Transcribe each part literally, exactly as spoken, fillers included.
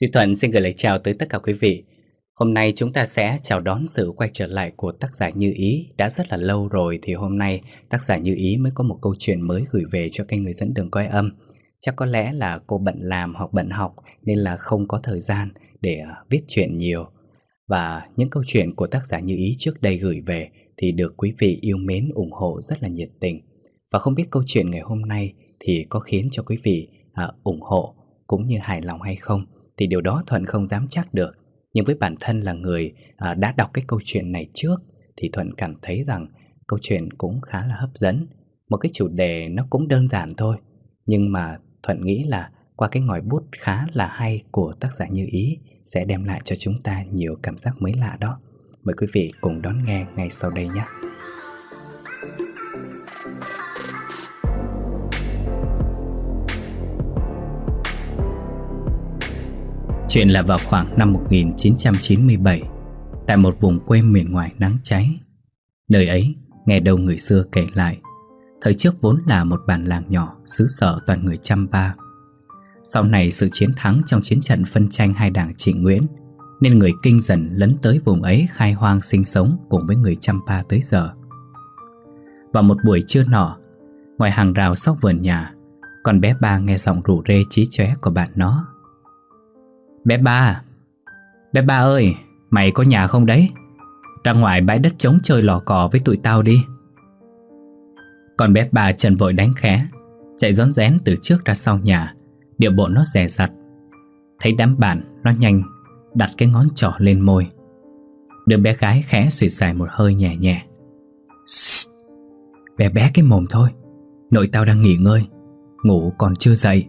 Duy Thuận xin gửi lời chào tới tất cả quý vị. Hôm nay chúng ta sẽ chào đón sự quay trở lại của tác giả Như Ý. Đã rất là lâu rồi thì hôm nay tác giả Như Ý mới có một câu chuyện mới gửi về cho kênh Người Dẫn Đường Coi Âm. Chắc có lẽ là cô bận làm hoặc bận học nên là không có thời gian để viết chuyện nhiều. Và những câu chuyện của tác giả Như Ý trước đây gửi về thì được quý vị yêu mến ủng hộ rất là nhiệt tình. Và không biết câu chuyện ngày hôm nay thì có khiến cho quý vị à, ủng hộ cũng như hài lòng hay không, thì điều đó Thuận không dám chắc được. Nhưng với bản thân là người à, đã đọc cái câu chuyện này trước thì Thuận cảm thấy rằng câu chuyện cũng khá là hấp dẫn. Một cái chủ đề nó cũng đơn giản thôi, nhưng mà Thuận nghĩ là qua cái ngòi bút khá là hay của tác giả Như Ý sẽ đem lại cho chúng ta nhiều cảm giác mới lạ đó. Mời quý vị cùng đón nghe ngay sau đây nhé. Chuyện là vào khoảng năm một nghìn chín trăm chín mươi bảy, tại một vùng quê miền ngoài nắng cháy. Nơi ấy, nghe đâu người xưa kể lại, thời trước vốn là một bản làng nhỏ, xứ sở toàn người Champa. Sau này sự chiến thắng trong chiến trận phân tranh hai đảng Trịnh Nguyễn, nên người Kinh dần lấn tới vùng ấy khai hoang sinh sống cùng với người Champa tới giờ. Vào một buổi trưa nọ, ngoài hàng rào sau vườn nhà, con bé Ba nghe giọng rủ rê chí chóe của bạn nó. Bé Ba, bé Ba ơi, mày có nhà không đấy? Ra ngoài bãi đất trống chơi lò cò với tụi tao đi. Con bé Ba chân vội đánh khẽ, chạy rón rén từ trước ra sau nhà, điệu bộ nó dè dặt. Thấy đám bạn, nó nhanh đặt cái ngón trỏ lên môi. Đứa bé gái khẽ suýt dài một hơi nhẹ nhẹ. Bé bé cái mồm thôi, nội tao đang nghỉ ngơi, ngủ còn chưa dậy.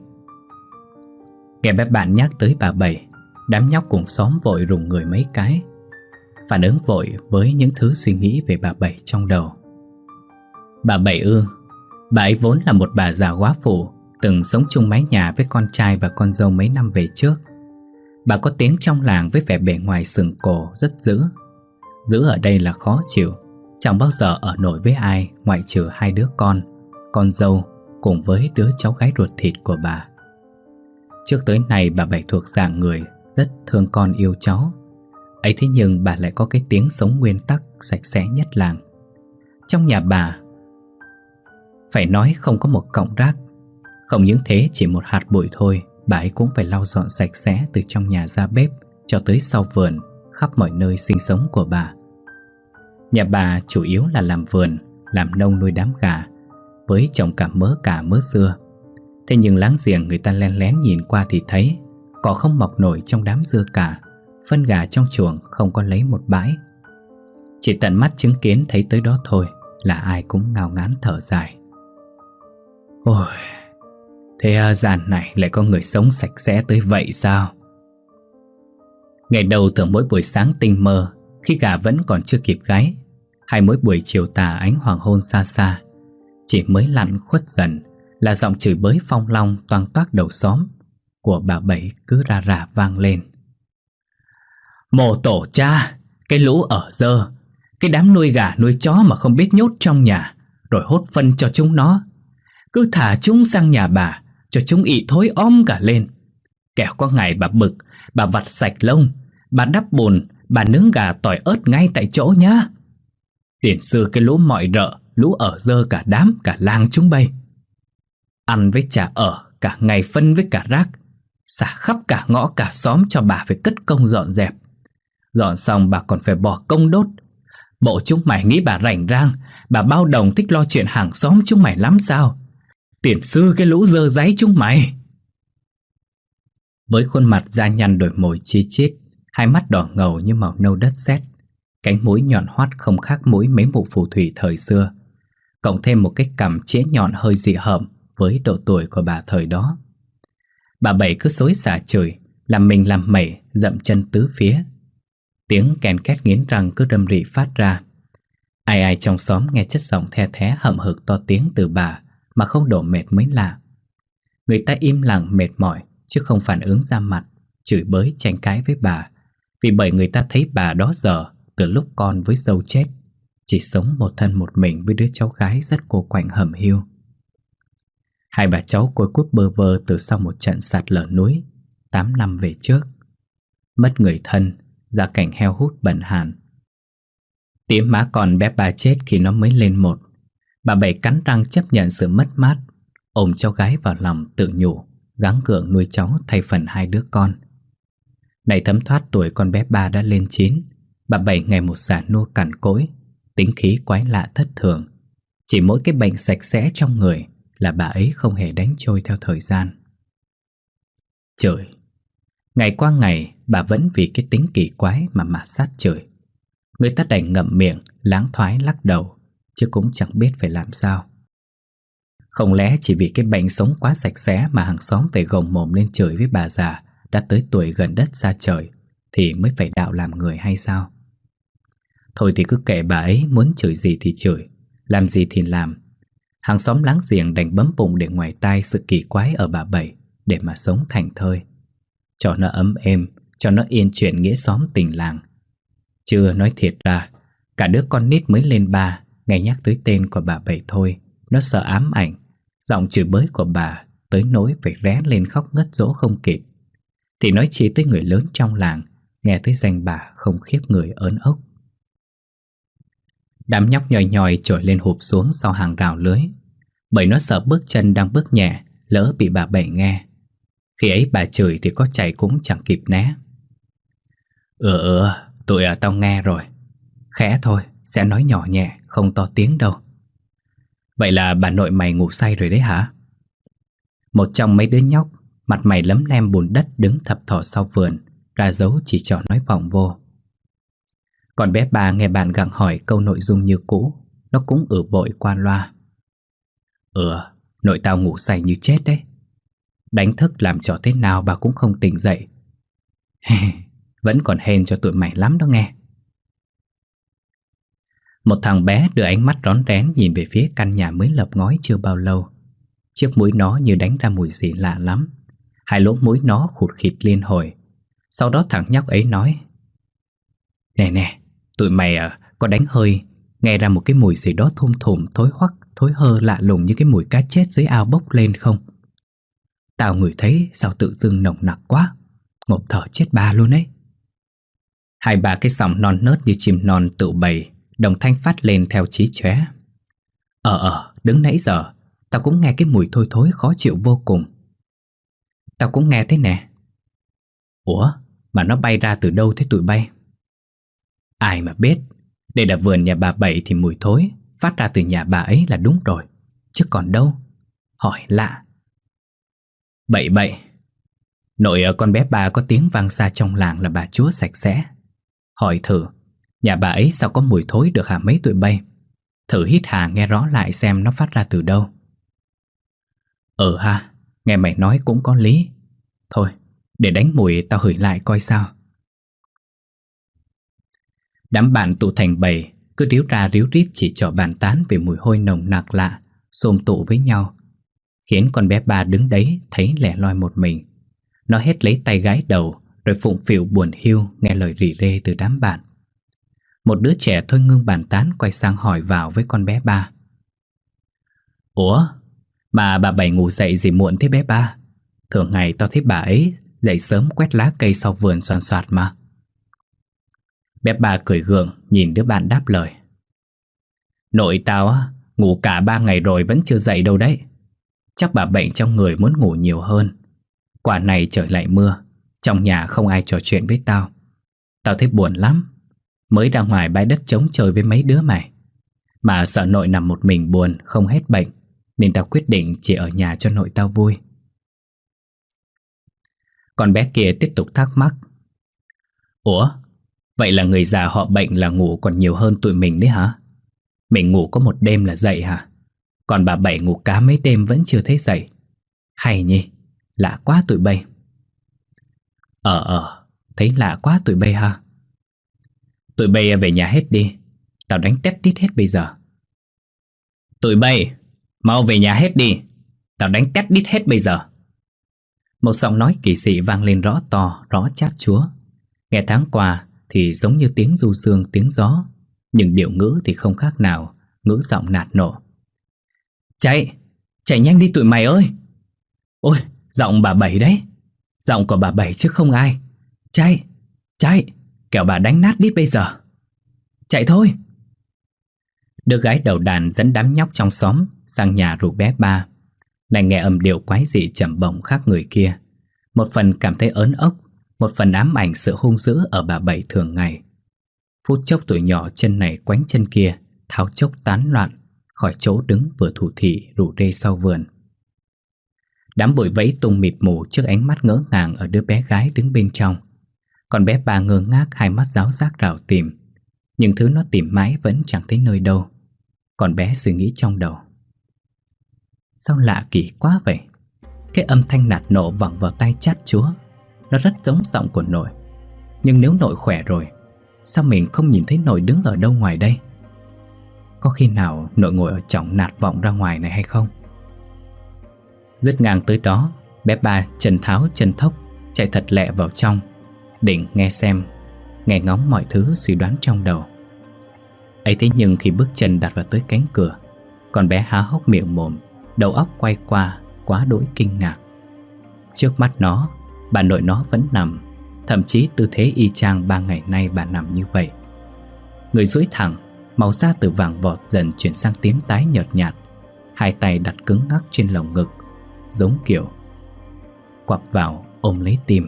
Nghe bé bạn nhắc tới bà Bảy, đám nhóc cùng xóm vội rùng người mấy cái, phản ứng vội với những thứ suy nghĩ về bà Bảy trong đầu. Bà Bảy ư? Bà ấy vốn là một bà già góa phụ, từng sống chung mái nhà với con trai và con dâu mấy năm về trước. Bà có tiếng trong làng với vẻ bề ngoài sừng cổ rất dữ. Dữ ở đây là khó chịu, chẳng bao giờ ở nổi với ai ngoại trừ hai đứa con, con dâu cùng với đứa cháu gái ruột thịt của bà. Trước tới nay bà Bảy thuộc dạng người rất thương con yêu cháu. Ấy thế nhưng bà lại có cái tiếng sống nguyên tắc sạch sẽ nhất làng. Trong nhà bà phải nói không có một cọng rác. Không những thế, chỉ một hạt bụi thôi bà ấy cũng phải lau dọn sạch sẽ từ trong nhà ra bếp cho tới sau vườn, khắp mọi nơi sinh sống của bà. Nhà bà chủ yếu là làm vườn, làm nông nuôi đám gà, với trồng cả mớ cà mớ dưa. Thế nhưng láng giềng người ta len lén nhìn qua thì thấy cỏ không mọc nổi trong đám dưa cả, phân gà trong chuồng không có lấy một bãi. Chỉ tận mắt chứng kiến thấy tới đó thôi là ai cũng ngao ngán thở dài. Ôi, thế gian này lại có người sống sạch sẽ tới vậy sao? Ngày đầu tưởng mỗi buổi sáng tinh mơ, khi gà vẫn còn chưa kịp gáy, hay mỗi buổi chiều tà ánh hoàng hôn xa xa, chỉ mới lặn khuất dần là giọng chửi bới phong long toang toác đầu xóm của bà Bảy cứ rà rà vang lên. Mồ tổ cha, cái lũ ở dơ, cái đám nuôi gà nuôi chó mà không biết nhốt trong nhà, rồi hốt phân cho chúng nó. Cứ thả chúng sang nhà bà, cho chúng ị thối om cả lên. Kẻo có ngày bà bực, bà vặt sạch lông, bà đắp bùn, bà nướng gà tỏi ớt ngay tại chỗ nhá. Tiền xưa cái lũ mọi rợ, lũ ở dơ cả đám, cả làng chúng bay. Ăn với chả ở, cả ngày phân với cả rác, xả khắp cả ngõ cả xóm cho bà phải cất công dọn dẹp. Dọn xong bà còn phải bỏ công đốt. Bộ chúng mày nghĩ bà rảnh rang, bà bao đồng thích lo chuyện hàng xóm chúng mày lắm sao? Tiền sư cái lũ dơ dáy chúng mày. Với khuôn mặt da nhăn đồi mồi chi chít, hai mắt đỏ ngầu như màu nâu đất sét, cánh mũi nhọn hoắt không khác mũi mấy mụ phù thủy thời xưa, cộng thêm một cái cằm chĩa nhọn hơi dị hợm với độ tuổi của bà thời đó. Bà Bảy cứ xối xả chửi, làm mình làm mẩy, dậm chân tứ phía. Tiếng ken két nghiến răng cứ đâm rỉ phát ra. Ai ai trong xóm nghe chất giọng the thé hậm hực to tiếng từ bà mà không đổ mệt mới lạ. Người ta im lặng mệt mỏi chứ không phản ứng ra mặt, chửi bới tranh cãi với bà, vì bởi người ta thấy bà đó giờ từ lúc con với dâu chết, chỉ sống một thân một mình với đứa cháu gái rất cô quạnh hầm hiu. Hai bà cháu côi cút bơ vơ từ sau một trận sạt lở núi tám năm về trước. mất người thân, ra cảnh heo hút bần hàn. Tía má con bé Ba chết khi nó mới lên một. Bà Bảy cắn răng chấp nhận sự mất mát, ôm cháu gái vào lòng tự nhủ gắng gượng nuôi cháu thay phần hai đứa con. Này thấm thoát tuổi con bé Ba đã lên chín, bà Bảy ngày một già nua cằn cỗi, tính khí quái lạ thất thường. Chỉ mỗi cái bệnh sạch sẽ trong người là bà ấy không hề đánh trôi theo thời gian. Trời, ngày qua ngày bà vẫn vì cái tính kỳ quái mà mạt sát trời. Người ta đành ngậm miệng, láng thoái lắc đầu, chứ cũng chẳng biết phải làm sao. Không lẽ chỉ vì cái bệnh sống quá sạch sẽ mà hàng xóm phải gồng mồm lên chửi với bà già đã tới tuổi gần đất xa trời thì mới phải đạo làm người hay sao? Thôi thì cứ kệ bà ấy muốn chửi gì thì chửi, làm gì thì làm. Hàng xóm láng giềng đành bấm bụng để ngoài tai sự kỳ quái ở bà Bảy để mà sống thảnh thơi. Cho nó ấm êm, cho nó yên chuyện nghĩa xóm tình làng. Chưa nói thiệt ra, cả đứa con nít mới lên ba nghe nhắc tới tên của bà Bảy thôi, nó sợ ám ảnh. Giọng chửi bới của bà tới nỗi phải ré lên khóc ngất dỗ không kịp. Thì nói chi tới người lớn trong làng, nghe tới danh bà không khiếp người ớn ốc. Đám nhóc nhòi nhòi trồi lên hụp xuống sau hàng rào lưới, bởi nó sợ bước chân đang bước nhẹ lỡ bị bà Bảy nghe. Khi ấy bà chửi thì có chạy cũng chẳng kịp né. Ừ ừ, tụi à, tao nghe rồi. Khẽ thôi, sẽ nói nhỏ nhẹ, không to tiếng đâu. Vậy là bà nội mày ngủ say rồi đấy hả? Một trong mấy đứa nhóc, mặt mày lấm lem bùn đất đứng thập thò sau vườn, ra dấu chỉ trỏ nói vọng vô. Còn bé Ba nghe bạn gặng hỏi câu nội dung như cũ, nó cũng ử bội qua loa. Ừ, nội tao ngủ say như chết đấy. Đánh thức làm trò thế nào bà cũng không tỉnh dậy. Vẫn còn hên cho tụi mày lắm đó nghe. Một thằng bé đưa ánh mắt rón rén nhìn về phía căn nhà mới lợp ngói chưa bao lâu. Chiếc mũi nó như đánh ra mùi gì lạ lắm. Hai lỗ mũi nó khụt khịt liên hồi. Sau đó thằng nhóc ấy nói: Nè nè, tụi mày à, có đánh hơi nghe ra một cái mùi gì đó thum thùm, thối hoắc, thối hơ lạ lùng như cái mùi cá chết dưới ao bốc lên không? Tao ngửi thấy sao tự dưng nồng nặc quá, ngộp thở chết ba luôn ấy. Hai ba cái giọng non nớt như chim non tự bày đồng thanh phát lên theo chí chóe. Ờ ờ, đứng nãy giờ tao cũng nghe cái mùi thôi thối khó chịu vô cùng. Tao cũng nghe thế nè. Ủa, mà nó bay ra từ đâu thế tụi bay? Ai mà biết, đây là vườn nhà bà Bảy thì mùi thối phát ra từ nhà bà ấy là đúng rồi, chứ còn đâu. Hỏi lạ. Bậy bậy, nội con bé Ba có tiếng vang xa trong làng là bà chúa sạch sẽ. Hỏi thử, nhà bà ấy sao có mùi thối được hả mấy tụi bay? Thử hít hà nghe rõ lại xem nó phát ra từ đâu. Ừ ha, nghe mày nói cũng có lý. Thôi, để đánh mùi tao hửi lại coi sao. Đám bạn tụ thành bầy, cứ ríu ra ríu rít chỉ trỏ bàn tán về mùi hôi nồng nặc lạ, xôm tụ với nhau, khiến con bé Ba đứng đấy thấy lẻ loi một mình. Nó hết lấy tay gái đầu, rồi phụng phịu buồn hiu nghe lời rỉ rê từ đám bạn. Một đứa trẻ thôi ngưng bàn tán quay sang hỏi vào với con bé Ba. Ủa, mà bà Bảy ngủ dậy gì muộn thế bé Ba? Thường ngày tao thấy bà ấy dậy sớm quét lá cây sau vườn xoàn xoạt mà. Bé Ba cười gượng nhìn đứa bạn đáp lời. Nội tao á, ngủ cả ba ngày rồi vẫn chưa dậy đâu đấy. Chắc bà bệnh trong người muốn ngủ nhiều hơn. Quả này trời lại mưa, trong nhà không ai trò chuyện với tao. Tao thấy buồn lắm. Mới ra ngoài bãi đất trống chơi với mấy đứa mày. Mà sợ nội nằm một mình buồn không hết bệnh, nên tao quyết định chỉ ở nhà cho nội tao vui. Con bé kia tiếp tục thắc mắc. Ủa, vậy là người già họ bệnh là ngủ còn nhiều hơn tụi mình đấy hả? Mình ngủ có một đêm là dậy hả? Còn bà Bảy ngủ cá mấy đêm vẫn chưa thấy dậy. Hay nhỉ, lạ quá tụi bay. Ờ ờ, thấy lạ quá tụi bay ha. Tụi bay về nhà hết đi, tao đánh tét tít hết bây giờ. Tụi bay, mau về nhà hết đi, tao đánh tét tít hết bây giờ. Một giọng nói kỳ dị vang lên rõ to, rõ chát chúa. Nghe tháng qua thì giống như tiếng du dương tiếng gió, nhưng điệu ngữ thì không khác nào ngữ giọng nạt nộ. Chạy, chạy nhanh đi tụi mày ơi. Ôi, giọng bà Bảy đấy. Giọng của bà Bảy chứ không ai. Chạy, Chạy, kẻo bà đánh nát đít bây giờ. Chạy thôi. Đứa gái đầu đàn dẫn đám nhóc trong xóm sang nhà rủ bé Ba. Lại nghe âm điệu quái dị trầm bổng khác người kia. Một phần cảm thấy ớn ốc, một phần ám ảnh sự hung dữ ở bà Bảy thường ngày. Phút chốc tuổi nhỏ chân này quánh chân kia, tháo chốc tán loạn khỏi chỗ đứng vừa thủ thị rủ rê sau vườn. Đám bụi vẫy tung mịt mù trước ánh mắt ngỡ ngàng ở đứa bé gái đứng bên trong. Còn bé Ba ngơ ngác, hai mắt ráo rác rảo tìm. Nhưng thứ nó tìm mãi vẫn chẳng thấy nơi đâu. Còn bé suy nghĩ trong đầu, sao lạ kỳ quá vậy. Cái âm thanh nạt nộ vẳng vào tai chát chúa. Nó rất giống giọng của nội. Nhưng nếu nội khỏe rồi, sao mình không nhìn thấy nội đứng ở đâu ngoài đây? Có khi nào nội ngồi ở chỏng nạt vọng ra ngoài này hay không? Dứt ngang tới đó, bé Ba chân tháo chân thốc chạy thật lẹ vào trong, định nghe xem, nghe ngóng mọi thứ suy đoán trong đầu. Ấy thế nhưng khi bước chân đặt vào tới cánh cửa, con bé há hốc miệng mồm, đầu óc quay qua, quá đỗi kinh ngạc. Trước mắt nó, bà nội nó vẫn nằm, thậm chí tư thế y chang ba ngày nay bà nằm như vậy. Người duỗi thẳng, màu da từ vàng vọt dần chuyển sang tím tái nhợt nhạt, hai tay đặt cứng ngắc trên lồng ngực, giống kiểu quặp vào ôm lấy tim.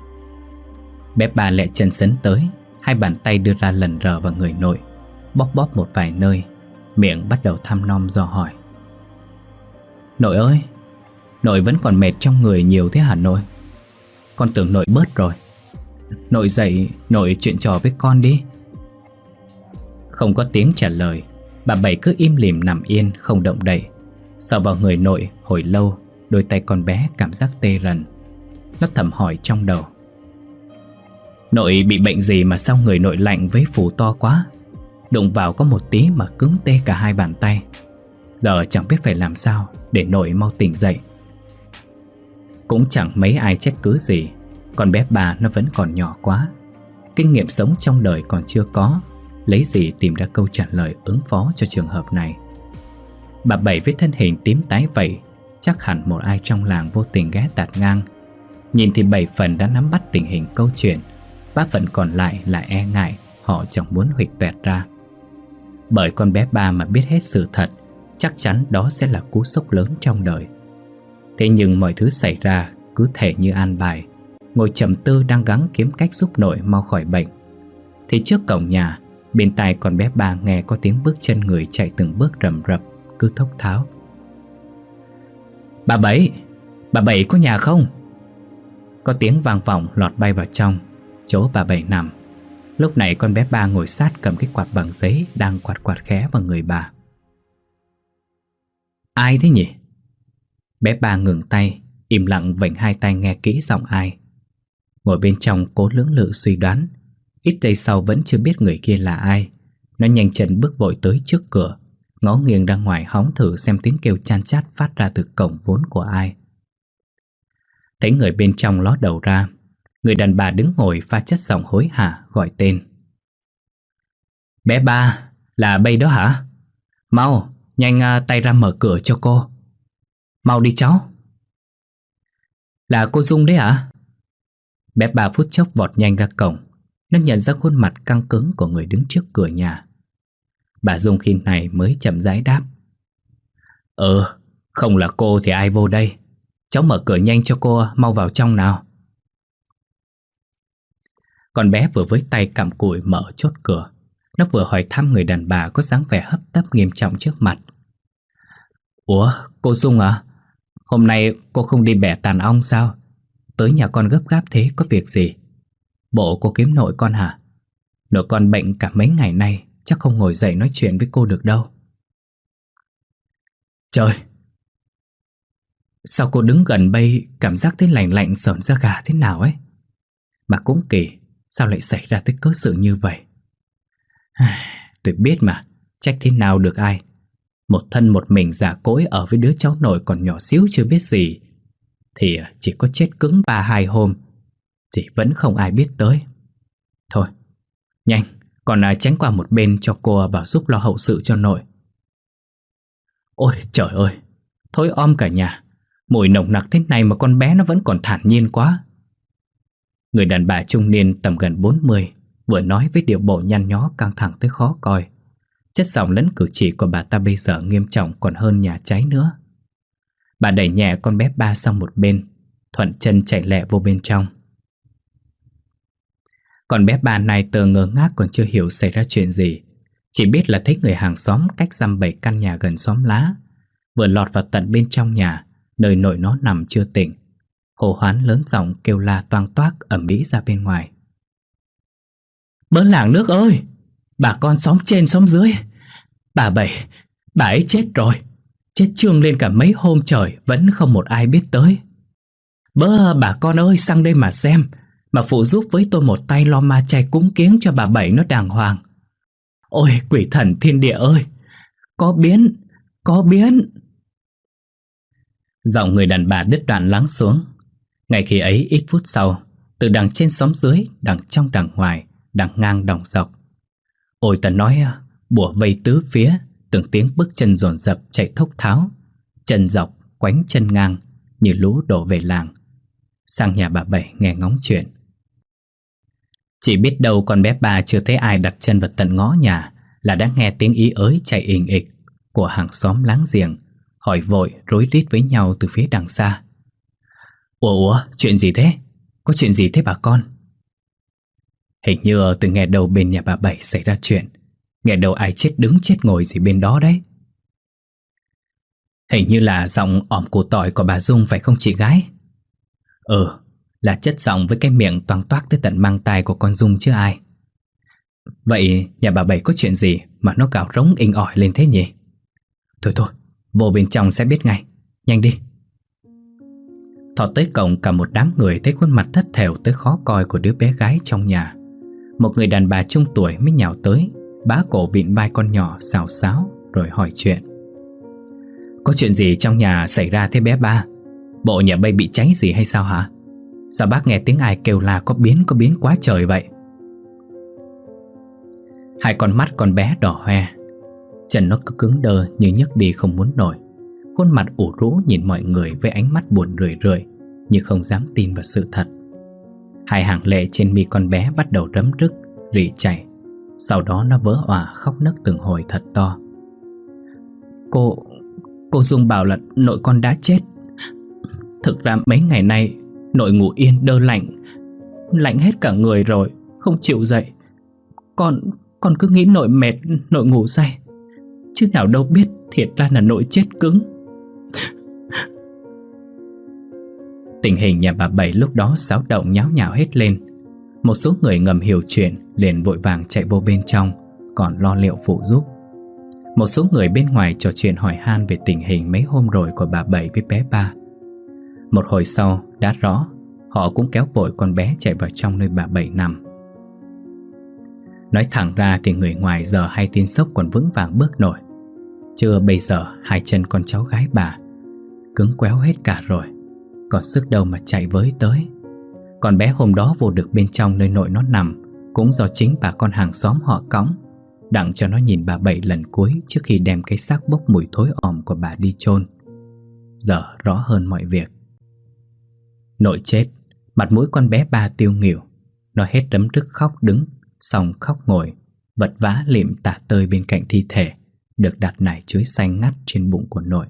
Bé Ba lẹ chân sấn tới, hai bàn tay đưa ra lần rờ vào người nội, bóp bóp một vài nơi, miệng bắt đầu thăm nom dò hỏi. Nội ơi, nội vẫn còn mệt trong người nhiều thế hả nội? Con tưởng nội bớt rồi. Nội dậy, nội chuyện trò với con đi. Không có tiếng trả lời, bà Bảy cứ im lìm nằm yên không động đậy. Sờ vào người nội hồi lâu, đôi tay con bé cảm giác tê rần. Nó thầm hỏi trong đầu, nội bị bệnh gì mà sao người nội lạnh với phù to quá? Đụng vào có một tí mà cứng tê cả hai bàn tay. Giờ chẳng biết phải làm sao để nội mau tỉnh dậy. Cũng chẳng mấy ai trách cứ gì. Con bé Ba nó vẫn còn nhỏ quá, kinh nghiệm sống trong đời còn chưa có, lấy gì tìm ra câu trả lời ứng phó cho trường hợp này. Bà Bảy với thân hình tím tái vậy, chắc hẳn một ai trong làng vô tình ghé tạt ngang. Nhìn thì bảy phần đã nắm bắt tình hình câu chuyện, ba phần còn lại là e ngại, họ chẳng muốn huỵch toẹt ra. Bởi con bé Ba mà biết hết sự thật, chắc chắn đó sẽ là cú sốc lớn trong đời. Thế nhưng mọi thứ xảy ra cứ thể như an bài. Ngồi trầm tư đang gắng kiếm cách giúp nội mau khỏi bệnh, thì trước cổng nhà, bên tai con bé Ba nghe có tiếng bước chân người chạy từng bước rầm rập, cứ thốc tháo. Bà Bảy, bà Bảy có nhà không? Có tiếng vang vọng lọt bay vào trong chỗ bà Bảy nằm. Lúc này con bé Ba ngồi sát cầm cái quạt bằng giấy đang quạt quạt khẽ vào người bà. Ai thế nhỉ? Bé Ba ngừng tay, im lặng vểnh hai tay nghe kỹ giọng ai. Ngồi bên trong cố lưỡng lự suy đoán. Ít giây sau vẫn chưa biết người kia là ai. Nó nhanh chân bước vội tới trước cửa, ngó nghiêng ra ngoài hóng thử xem tiếng kêu chan chát phát ra từ cổng vốn của ai. Thấy người bên trong ló đầu ra, người đàn bà đứng ngồi pha chất giọng hối hả gọi tên. Bé Ba, là bây đó hả? Mau, nhanh uh, tay ra mở cửa cho cô. Mau đi cháu. Là cô Dung đấy hả? Bé Ba phút chốc vọt nhanh ra cổng. Nó nhận ra khuôn mặt căng cứng của người đứng trước cửa nhà. Bà Dung khi này mới chậm rãi đáp. Ừ, không là cô thì ai vô đây? Cháu mở cửa nhanh cho cô, mau vào trong nào. Con bé vừa với tay cặm cụi mở chốt cửa. Nó vừa hỏi thăm người đàn bà có dáng vẻ hấp tấp nghiêm trọng trước mặt. Ủa, cô Dung à? Hôm nay cô không đi bẻ tàn ong sao? Tới nhà con gấp gáp thế có việc gì? Bộ cô kiếm nội con hả? Nội con bệnh cả mấy ngày nay, chắc không ngồi dậy nói chuyện với cô được đâu. Trời! Sao cô đứng gần bây cảm giác thấy lạnh lạnh sởn da gà thế nào ấy? Mà cũng kỳ, sao lại xảy ra tới cớ sự như vậy? Tôi biết mà, trách thế nào được ai. Một thân một mình già cỗi ở với đứa cháu nội còn nhỏ xíu chưa biết gì, thì chỉ có chết cứng ba hai hôm thì vẫn không ai biết tới. Thôi, nhanh, còn tránh qua một bên cho cô vào giúp lo hậu sự cho nội. Ôi trời ơi, thối om cả nhà. Mùi nồng nặc thế này mà con bé nó vẫn còn thản nhiên quá. Người đàn bà trung niên tầm gần bốn mươi vừa nói với điệu bộ nhăn nhó căng thẳng tới khó coi. Chất giọng lẫn cử chỉ của bà ta bây giờ nghiêm trọng còn hơn nhà cháy nữa. Bà đẩy nhẹ con bé Ba sang một bên, thuận chân chạy lẹ vô bên trong. Con bé Ba này tờ ngơ ngác còn chưa hiểu xảy ra chuyện gì, chỉ biết là thấy người hàng xóm cách dăm bảy căn nhà gần xóm lá vừa lọt vào tận bên trong nhà, nơi nội nó nằm chưa tỉnh, hô hoán lớn giọng kêu la toang toác ầm ĩ ra bên ngoài. Bớn làng nước ơi, bà con xóm trên xóm dưới, bà Bảy, bà ấy chết rồi, chết trương lên cả mấy hôm trời vẫn không một ai biết tới. Bớ bà con ơi, sang đây mà xem, mà phụ giúp với tôi một tay lo ma chay cúng kiếng cho bà Bảy nó đàng hoàng. Ôi quỷ thần thiên địa ơi, có biến, có biến. Giọng người đàn bà đứt đoạn lắng xuống. Ngay khi ấy ít phút sau, từ đằng trên xóm dưới, đằng trong đằng ngoài, đằng ngang đằng dọc, ôi ta nói bủa vây tứ phía, từng tiếng bước chân dồn dập chạy thốc tháo, chân dọc quánh chân ngang như lũ đổ về làng, sang nhà bà Bảy nghe ngóng chuyện. Chỉ biết đâu con bé Ba chưa thấy ai đặt chân vào tận ngõ nhà là đã nghe tiếng ý ới chạy ình ịch của hàng xóm láng giềng, hỏi vội rối rít với nhau từ phía đằng xa. Ủa ủa, chuyện gì thế? Có chuyện gì thế bà con? Hình như tôi nghe đầu bên nhà bà Bảy xảy ra chuyện, nghe đầu ai chết đứng chết ngồi gì bên đó đấy. Hình như là giọng ỏm củ tỏi của bà Dung phải không chị gái? Ừ, là chất giọng với cái miệng toang toác tới tận mang tai của con Dung chứ ai. Vậy nhà bà Bảy có chuyện gì mà nó gào rống inh ỏi lên thế nhỉ? Thôi thôi, vô bên trong sẽ biết ngay, nhanh đi. Thọ tới cổng, cả một đám người thấy khuôn mặt thất thểu tới khó coi của đứa bé gái trong nhà. Một người đàn bà trung tuổi mới nhào tới, bá cổ vịn vai con nhỏ xào xáo rồi hỏi chuyện. Có chuyện gì trong nhà xảy ra thế bé Ba? Bộ nhà bây bị cháy gì hay sao hả? Sao bác nghe tiếng ai kêu là có biến có biến quá trời vậy? Hai con mắt con bé đỏ hoe, chân nó cứ cứng đơ như nhấc đi không muốn nổi, khuôn mặt ủ rũ nhìn mọi người với ánh mắt buồn rười rượi như không dám tin vào sự thật. Hai hàng lệ trên mi con bé bắt đầu rấm rức, rỉ chảy. Sau đó nó vỡ òa khóc nấc từng hồi thật to. Cô, cô Dung bảo là nội con đã chết. Thực ra mấy ngày nay nội ngủ yên đơ lạnh, lạnh hết cả người rồi, không chịu dậy. Con, con cứ nghĩ nội mệt, nội ngủ say, chứ nào đâu biết thiệt ra là nội chết cứng. Tình hình nhà bà Bảy lúc đó xáo động nháo nhào hết lên. Một số người ngầm hiểu chuyện liền vội vàng chạy vô bên trong, còn lo liệu phụ giúp. Một số người bên ngoài trò chuyện hỏi han về tình hình mấy hôm rồi của bà Bảy với bé Ba. Một hồi sau đã rõ, họ cũng kéo vội con bé chạy vào trong nơi bà Bảy nằm. Nói thẳng ra thì người ngoài giờ hay tin sốc còn vững vàng bước nổi, chưa bây giờ hai chân con cháu gái bà cứng quéo hết cả rồi, còn sức đâu mà chạy với tới. Con bé hôm đó vô được bên trong nơi nội nó nằm cũng do chính bà con hàng xóm họ cõng, đặng cho nó nhìn bà Bảy lần cuối trước khi đem cái xác bốc mùi thối òm của bà đi chôn. Giờ rõ hơn mọi việc. Nội chết, mặt mũi con bé Ba tiêu nghỉu, nó hết đấm đứt khóc đứng, xong khóc ngồi, vật vã lịm tả tơi bên cạnh thi thể được đặt nải chuối xanh ngắt trên bụng của nội.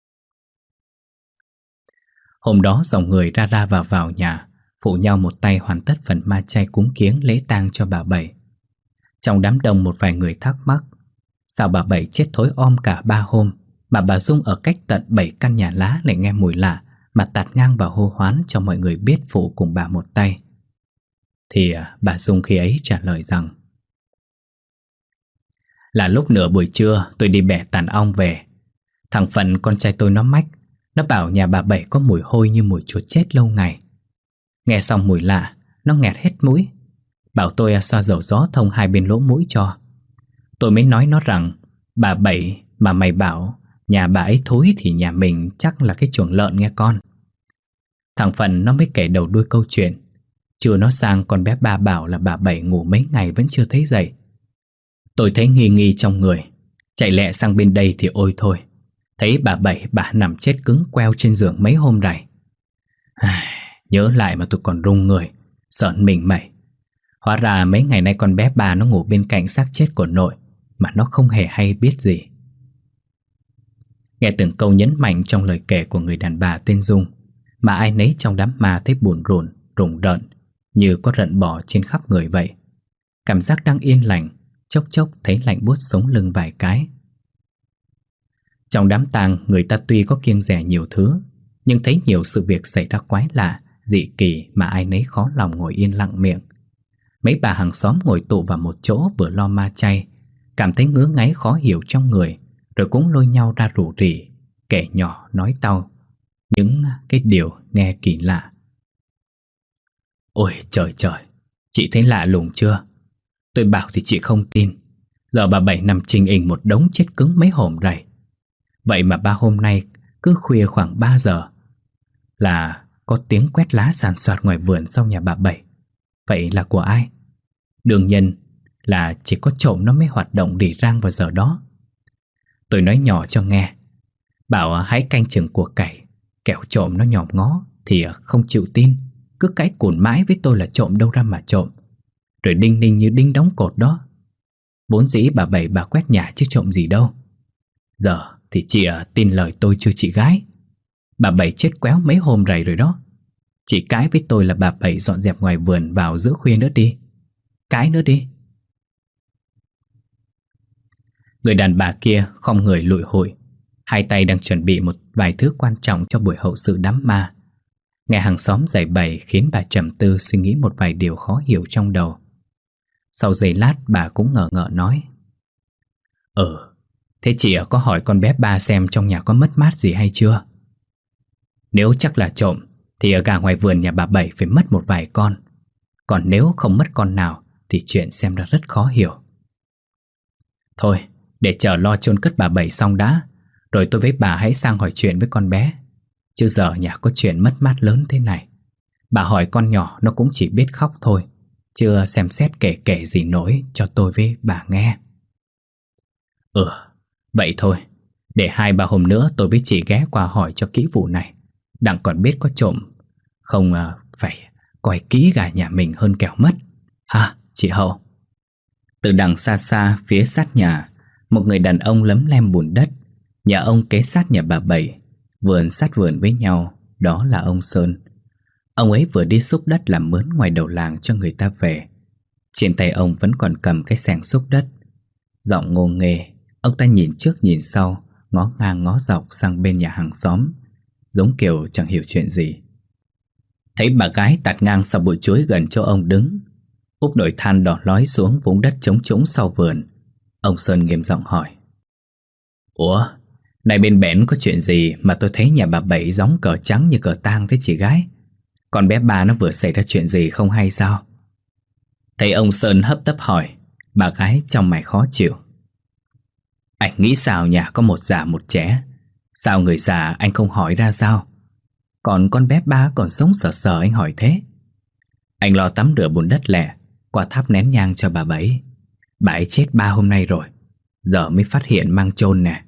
Hôm đó dòng người ra ra vào vào nhà, phụ nhau một tay hoàn tất phần ma chay cúng kiếng lễ tang cho bà Bảy. Trong đám đông một vài người thắc mắc, sao bà Bảy chết thối om cả ba hôm mà bà Dung ở cách tận bảy căn nhà lá lại nghe mùi lạ mà tạt ngang vào hô hoán cho mọi người biết phụ cùng bà một tay. Thì bà Dung khi ấy trả lời rằng là lúc nửa buổi trưa tôi đi bẻ tàn ong về, thằng Phận con trai tôi nó mách, nó bảo nhà bà Bảy có mùi hôi như mùi chuột chết lâu ngày. Nghe xong mùi lạ, nó nghẹt hết mũi, bảo tôi xoa dầu gió thông hai bên lỗ mũi cho. Tôi mới nói nó rằng bà Bảy mà mày bảo nhà bà ấy thối thì nhà mình chắc là cái chuồng lợn nghe con. Thằng Phận nó mới kể đầu đuôi câu chuyện. Chưa nó sang con bé Ba bảo là bà Bảy ngủ mấy ngày vẫn chưa thấy dậy. Tôi thấy nghi nghi trong người, chạy lẹ sang bên đây thì ôi thôi, thấy bà Bảy bà nằm chết cứng queo trên giường mấy hôm rày. Nhớ lại mà tôi còn run người, Giỡn mình mày. Hóa ra mấy ngày nay con bé ba nó ngủ bên cạnh xác chết của nội mà nó không hề hay biết gì. Nghe từng câu nhấn mạnh trong lời kể của người đàn bà tên Dung, mà ai nấy trong đám ma thấy buồn rùn, rùng rợn, như có rận bò trên khắp người vậy. Cảm giác đang yên lành, chốc chốc thấy lạnh buốt sống lưng vài cái. Trong đám tang, người ta tuy có kiêng dè nhiều thứ, nhưng thấy nhiều sự việc xảy ra quái lạ, dị kỳ mà ai nấy khó lòng ngồi yên lặng miệng. Mấy bà hàng xóm ngồi tụ vào một chỗ vừa lo ma chay, cảm thấy ngứa ngáy khó hiểu trong người, rồi cũng lôi nhau ra rủ rỉ, kể nhỏ nói tao những cái điều nghe kỳ lạ. Ôi trời trời, chị thấy lạ lùng chưa? Tôi bảo thì chị không tin. Giờ bà Bảy nằm trình hình một đống chết cứng mấy hôm rày. Vậy mà ba hôm nay cứ khuya khoảng ba giờ là có tiếng quét lá sàn soạt ngoài vườn sau nhà bà Bảy. Vậy là của ai? Đương nhiên là chỉ có trộm nó mới hoạt động rỉ rang vào giờ đó. Tôi nói nhỏ cho nghe, bảo hãy canh chừng của cải, kẻo trộm nó nhòm ngó thì không chịu tin, cứ cãi cùn mãi với tôi là trộm đâu ra mà trộm, rồi đinh ninh như đinh đóng cột đó. Vốn dĩ bà Bảy bà quét nhà chứ trộm gì đâu. Giờ thì chị tin lời tôi chưa chị gái? Bà Bảy chết quéo mấy hôm rày rồi đó. Chị cãi với tôi là bà Bảy dọn dẹp ngoài vườn vào giữa khuya nữa đi. Cãi nữa đi. Người đàn bà kia không người lụi hụi, hai tay đang chuẩn bị một vài thứ quan trọng cho buổi hậu sự đám ma. Nghe hàng xóm giày bày khiến bà trầm tư suy nghĩ một vài điều khó hiểu trong đầu. Sau giây lát bà cũng ngờ ngợ nói: Ừ, thế chị có hỏi con bé ba xem trong nhà có mất mát gì hay chưa? Nếu chắc là trộm thì gà ngoài vườn nhà bà Bảy phải mất một vài con. Còn nếu không mất con nào thì chuyện xem ra rất khó hiểu. Thôi, để chờ lo chôn cất bà Bảy xong đã, rồi tôi với bà hãy sang hỏi chuyện với con bé. Chứ giờ nhà có chuyện mất mát lớn thế này, bà hỏi con nhỏ nó cũng chỉ biết khóc thôi, chưa xem xét kể kể gì nổi cho tôi với bà nghe. Ừ, vậy thôi, để hai ba hôm nữa tôi với chị ghé qua hỏi cho kỹ vụ này, đặng còn biết có trộm không. À, phải coi kỹ gà nhà mình hơn kẻo mất. Hả, chị Hậu? Từ đằng xa xa phía sát nhà, một người đàn ông lấm lem bùn đất. Nhà ông kế sát nhà bà Bảy, vườn sát vườn với nhau, đó là ông Sơn. Ông ấy vừa đi xúc đất làm mướn ngoài đầu làng cho người ta về. Trên tay ông vẫn còn cầm cái xẻng xúc đất. Giọng ngô nghê, ông ta nhìn trước nhìn sau, ngó ngang ngó dọc sang bên nhà hàng xóm, giống kiểu chẳng hiểu chuyện gì. Thấy bà gái tạt ngang sau bụi chuối gần chỗ ông đứng, úp nồi than đỏ lói xuống vùng đất trống trũng sau vườn. Ông Sơn nghiêm giọng hỏi: Ủa, này bên bển có chuyện gì mà tôi thấy nhà bà Bảy gióng cờ trắng như cờ tang thế chị gái? Con bé ba nó vừa xảy ra chuyện gì không hay sao? Thấy ông Sơn hấp tấp hỏi, bà gái trong mày khó chịu: Anh nghĩ sao nhà có một già một trẻ? Sao người già anh không hỏi ra sao? Còn con bé ba còn sống sờ sờ anh hỏi thế? Anh lo tắm rửa bùn đất lẹ, qua thắp nén nhang cho bà Bảy. Bà ấy chết ba hôm nay rồi, giờ mới phát hiện mang chôn nè.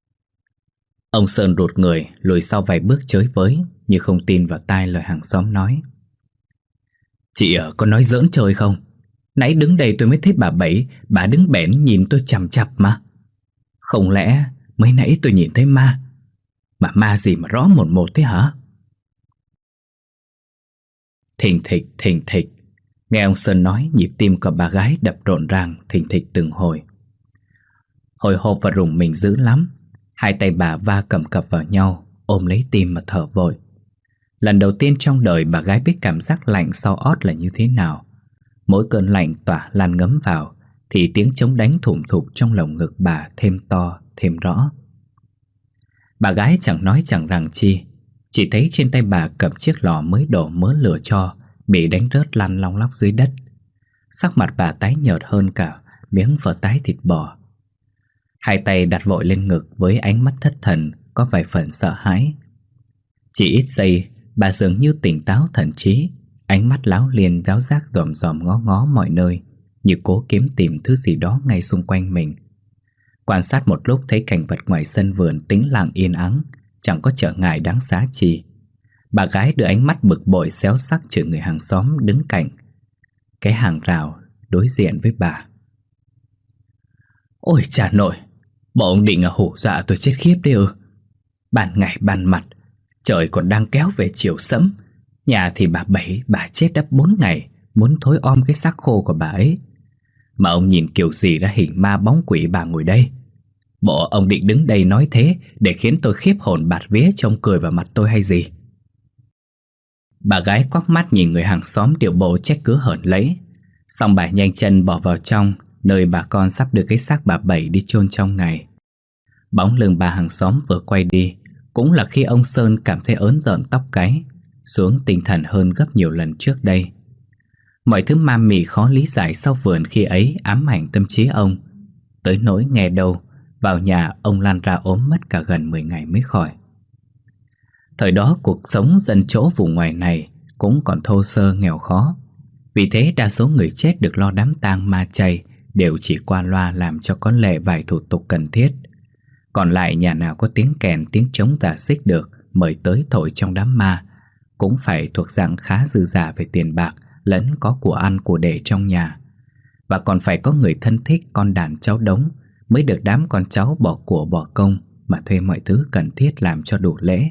Ông Sơn rụt người lùi sau vài bước chới với, như không tin vào tai lời hàng xóm nói. Chị ở có nói giỡn chơi không? Nãy đứng đây tôi mới thấy bà Bảy, bà đứng bẽn nhìn tôi chằm chằm mà. Không lẽ mới nãy tôi nhìn thấy ma? Mà ma gì mà rõ một một thế hả? Thình thịch, thình thịch. Nghe ông Sơn nói, nhịp tim của bà gái đập rộn ràng, thình thịch từng hồi. Hồi hộp và rùng mình dữ lắm. Hai tay bà va cầm cập vào nhau, ôm lấy tim mà thở vội. Lần đầu tiên trong đời bà gái biết cảm giác lạnh sau ót là như thế nào. Mỗi cơn lạnh tỏa lan ngấm vào, thì tiếng trống đánh thủng thục trong lồng ngực bà thêm to, thêm rõ. Bà gái chẳng nói chẳng rằng chi, chỉ thấy trên tay bà cầm chiếc lò mới đổ mớ lửa cho, bị đánh rớt lăn long lóc dưới đất. Sắc mặt bà tái nhợt hơn cả miếng phở tái thịt bò. Hai tay đặt vội lên ngực với ánh mắt thất thần, có vài phần sợ hãi. Chỉ ít giây, bà dường như tỉnh táo thần trí, ánh mắt láo liên ráo rác dòm dòm ngó ngó mọi nơi, như cố kiếm tìm thứ gì đó ngay xung quanh mình. Quan sát một lúc thấy cảnh vật ngoài sân vườn tĩnh lặng yên ắng, chẳng có trở ngại đáng giá chi. Bà gái đưa ánh mắt bực bội xéo sắc chửi người hàng xóm đứng cạnh cái hàng rào đối diện với bà. Ôi cha nội, bộ ông định hù dọa tôi chết khiếp đấy ư? Ban ngày ban mặt, trời còn đang kéo về chiều sẫm, nhà thì bà Bảy, bà chết đã bốn ngày, muốn thối om cái xác khô của bà ấy. Mà ông nhìn kiểu gì ra hình ma bóng quỷ bà ngồi đây? Bộ ông định đứng đây nói thế để khiến tôi khiếp hồn bạt vía trông cười vào mặt tôi hay gì? Bà gái quắc mắt nhìn người hàng xóm điệu bộ trách cứ hởn lấy. Xong bà nhanh chân bỏ vào trong, nơi bà con sắp đưa cái xác bà Bảy đi chôn trong ngày. Bóng lưng bà hàng xóm vừa quay đi cũng là khi ông Sơn cảm thấy ớn rợn tóc gáy, xuống tinh thần hơn gấp nhiều lần trước đây. Mọi thứ ma mị khó lý giải sau vườn khi ấy ám ảnh tâm trí ông, tới nỗi nghe đâu vào nhà ông lăn ra ốm mất cả gần mười ngày mới khỏi. Thời đó cuộc sống dân chỗ vùng ngoài này cũng còn thô sơ nghèo khó, vì thế đa số người chết được lo đám tang ma chay đều chỉ qua loa làm cho có lệ vài thủ tục cần thiết. Còn lại nhà nào có tiếng kèn tiếng trống giả xích được mời tới thổi trong đám ma cũng phải thuộc dạng khá dư dả về tiền bạc, lẫn có của ăn của để trong nhà. Và còn phải có người thân thích con đàn cháu đống mới được đám con cháu bỏ của bỏ công mà thuê mọi thứ cần thiết làm cho đủ lễ.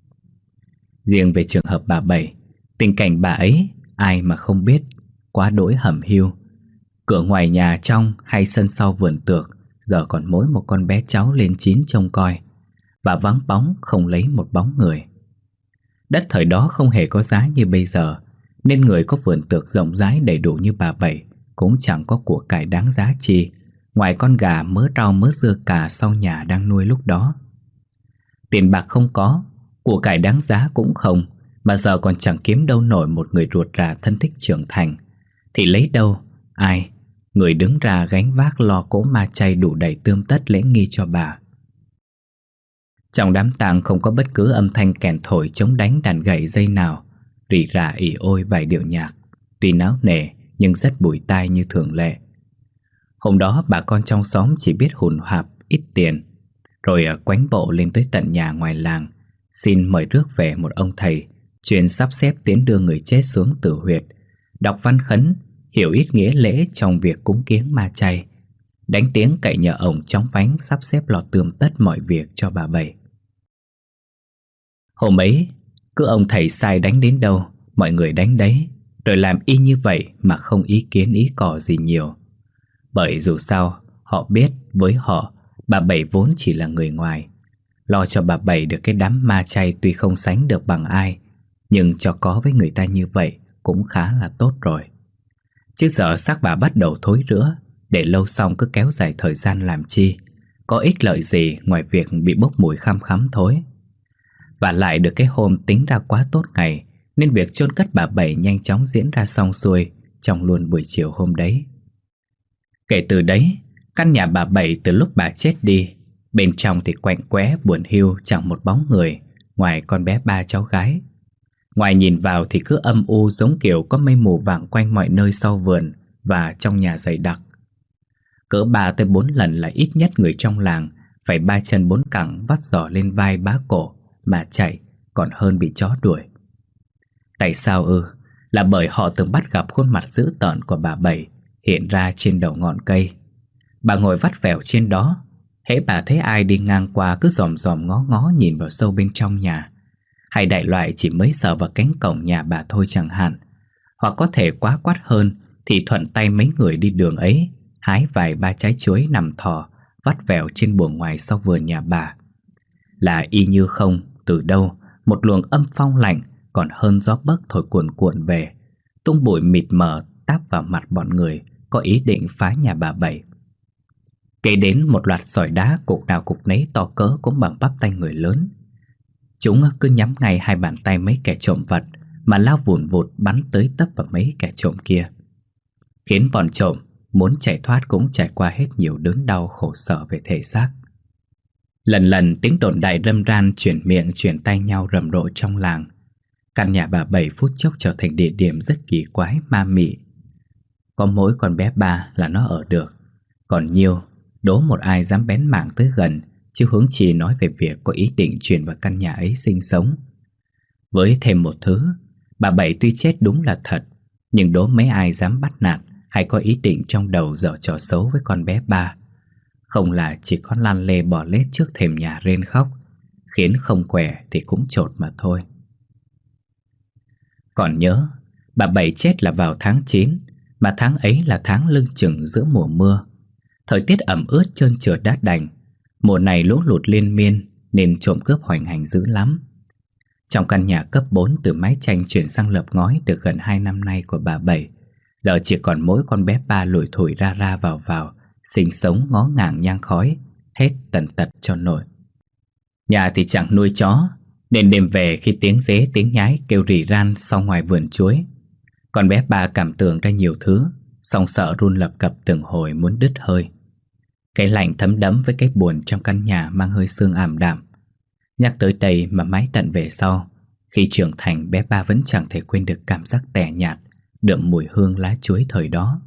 Riêng về trường hợp bà Bảy, tình cảnh bà ấy ai mà không biết, quá đỗi hẩm hiu. Cửa ngoài nhà trong hay sân sau vườn tược giờ còn mỗi một con bé cháu lên chín trông coi, và vắng bóng không lấy một bóng người. Đất thời đó không hề có giá như bây giờ, nên người có vườn tược rộng rãi đầy đủ như bà Bảy cũng chẳng có của cải đáng giá chi, ngoài con gà mớ rau mớ dưa cà sau nhà đang nuôi lúc đó. Tiền bạc không có, của cải đáng giá cũng không, mà giờ còn chẳng kiếm đâu nổi một người ruột rà thân thích trưởng thành, thì lấy đâu, ai, người đứng ra gánh vác lo cỗ ma chay đủ đầy tươm tất lễ nghi cho bà. Trong đám tang không có bất cứ âm thanh kèn thổi chống đánh đàn gậy dây nào, rỉ rả ỉ ôi vài điệu nhạc, tuy náo nề nhưng rất bủi tai như thường lệ. Hôm đó bà con trong xóm chỉ biết hùn hạp ít tiền, rồi quánh bộ lên tới tận nhà ngoài làng, xin mời rước về một ông thầy chuyên sắp xếp tiến đưa người chết xuống tử huyệt, đọc văn khấn, hiểu ít nghĩa lễ trong việc cúng kiếng ma chay, đánh tiếng cậy nhờ ổng chóng vánh sắp xếp lo tươm tất mọi việc cho bà Bảy. Hôm ấy, cứ ông thầy sai đánh đến đâu, mọi người đánh đấy, rồi làm y như vậy mà không ý kiến ý cò gì nhiều. Bởi dù sao, họ biết với họ, bà Bảy vốn chỉ là người ngoài. Lo cho bà Bảy được cái đám ma chay tuy không sánh được bằng ai, nhưng cho có với người ta như vậy cũng khá là tốt rồi. Chứ giờ xác bà bắt đầu thối rữa, để lâu xong cứ kéo dài thời gian làm chi, có ích lợi gì ngoài việc bị bốc mùi khăm khắm thối. Và lại được cái hôm tính ra quá tốt ngày, nên việc chôn cất bà Bảy nhanh chóng diễn ra xong xuôi trong luôn buổi chiều hôm đấy. Kể từ đấy, căn nhà bà Bảy từ lúc bà chết đi, bên trong thì quạnh quẽ buồn hiu chẳng một bóng người, ngoài con bé ba cháu gái. Ngoài nhìn vào thì cứ âm u giống kiểu có mây mù vàng quanh mọi nơi sau vườn và trong nhà dày đặc. Cỡ ba tới bốn lần là ít nhất người trong làng phải ba chân bốn cẳng vắt giỏ lên vai bá cổ mà chạy còn hơn bị chó đuổi. Tại sao ư? Là bởi họ từng bắt gặp khuôn mặt dữ tợn của bà Bảy hiện ra trên đầu ngọn cây. Bà ngồi vắt vẻo trên đó, hễ bà thấy ai đi ngang qua cứ dòm dòm ngó ngó nhìn vào sâu bên trong nhà, hay đại loại chỉ mới sờ vào cánh cổng nhà bà thôi chẳng hạn. Hoặc có thể quá quát hơn thì thuận tay mấy người đi đường ấy hái vài ba trái chuối nằm thò vắt vẻo trên buồng ngoài sau vườn nhà bà. Là y như không, từ đâu một luồng âm phong lạnh còn hơn gió bấc thổi cuồn cuộn về, tung bụi mịt mờ táp vào mặt bọn người có ý định phá nhà bà Bảy. Kể đến một loạt sỏi đá cục nào cục nấy to cỡ cũng bằng bắp tay người lớn. Chúng cứ nhắm ngay hai bàn tay mấy kẻ trộm vật mà lao vùn vụt bắn tới tấp vào mấy kẻ trộm kia, khiến bọn trộm muốn chạy thoát cũng trải qua hết nhiều đớn đau khổ sở về thể xác. Lần lần tiếng đồn đại râm ran chuyển miệng chuyển tay nhau rầm rộ trong làng. Căn nhà bà Bảy phút chốc trở thành địa điểm rất kỳ quái ma mị. Có mỗi con bé ba là nó ở được, còn nhiều đố một ai dám bén mảng tới gần, chứ huống chi nói về việc có ý định chuyển vào căn nhà ấy sinh sống. Với thêm một thứ, bà Bảy tuy chết đúng là thật, nhưng đố mấy ai dám bắt nạt hay có ý định trong đầu giở trò xấu với con bé Ba. Không là chỉ có lăn lê bò lết trước thềm nhà rên khóc, khiến không què thì cũng chột mà thôi. Còn nhớ, bà Bảy chết là vào tháng chín, mà tháng ấy là tháng lưng chừng giữa mùa mưa. Thời tiết ẩm ướt trơn trượt đá đành. Mùa này lũ lụt liên miên nên trộm cướp hoành hành dữ lắm. Trong căn nhà cấp bốn từ mái tranh chuyển sang lợp ngói được gần hai năm nay của bà Bảy, giờ chỉ còn mỗi con bé Ba lủi thủi ra ra vào vào, sinh sống ngó ngàng nhang khói, hết tần tật cho nổi. Nhà thì chẳng nuôi chó, nên đêm về khi tiếng dế tiếng nhái kêu rỉ ran sau ngoài vườn chuối, con bé Ba cảm tưởng ra nhiều thứ, song sợ run lập cập từng hồi muốn đứt hơi. Cái lạnh thấm đẫm với cái buồn trong căn nhà mang hơi sương ảm đạm. Nhắc tới đây mà mãi tận về sau, khi trưởng thành bé Ba vẫn chẳng thể quên được cảm giác tẻ nhạt, đượm mùi hương lá chuối thời đó.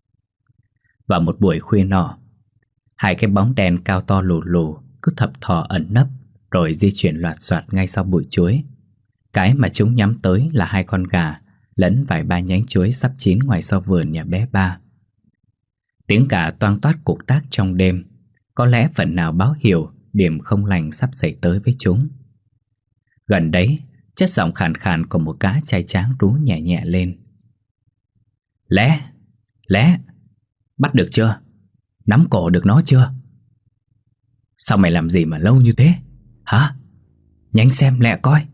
Vào một buổi khuya nọ, hai cái bóng đèn cao to lù lù cứ thập thò ẩn nấp rồi di chuyển loạt xoạt ngay sau bụi chuối. Cái mà chúng nhắm tới là hai con gà lẫn vài ba nhánh chuối sắp chín ngoài sau vườn nhà bé Ba. Tiếng gà toang toát cuộc tác trong đêm, có lẽ phần nào báo hiệu điểm không lành sắp xảy tới với chúng. Gần đấy, chất giọng khàn khàn của một gã trai tráng rú nhẹ nhẹ lên. Lé, lé, bắt được chưa? Nắm cổ được nó chưa? Sao mày làm gì mà lâu như thế? Hả? Nhanh xem lẹ coi.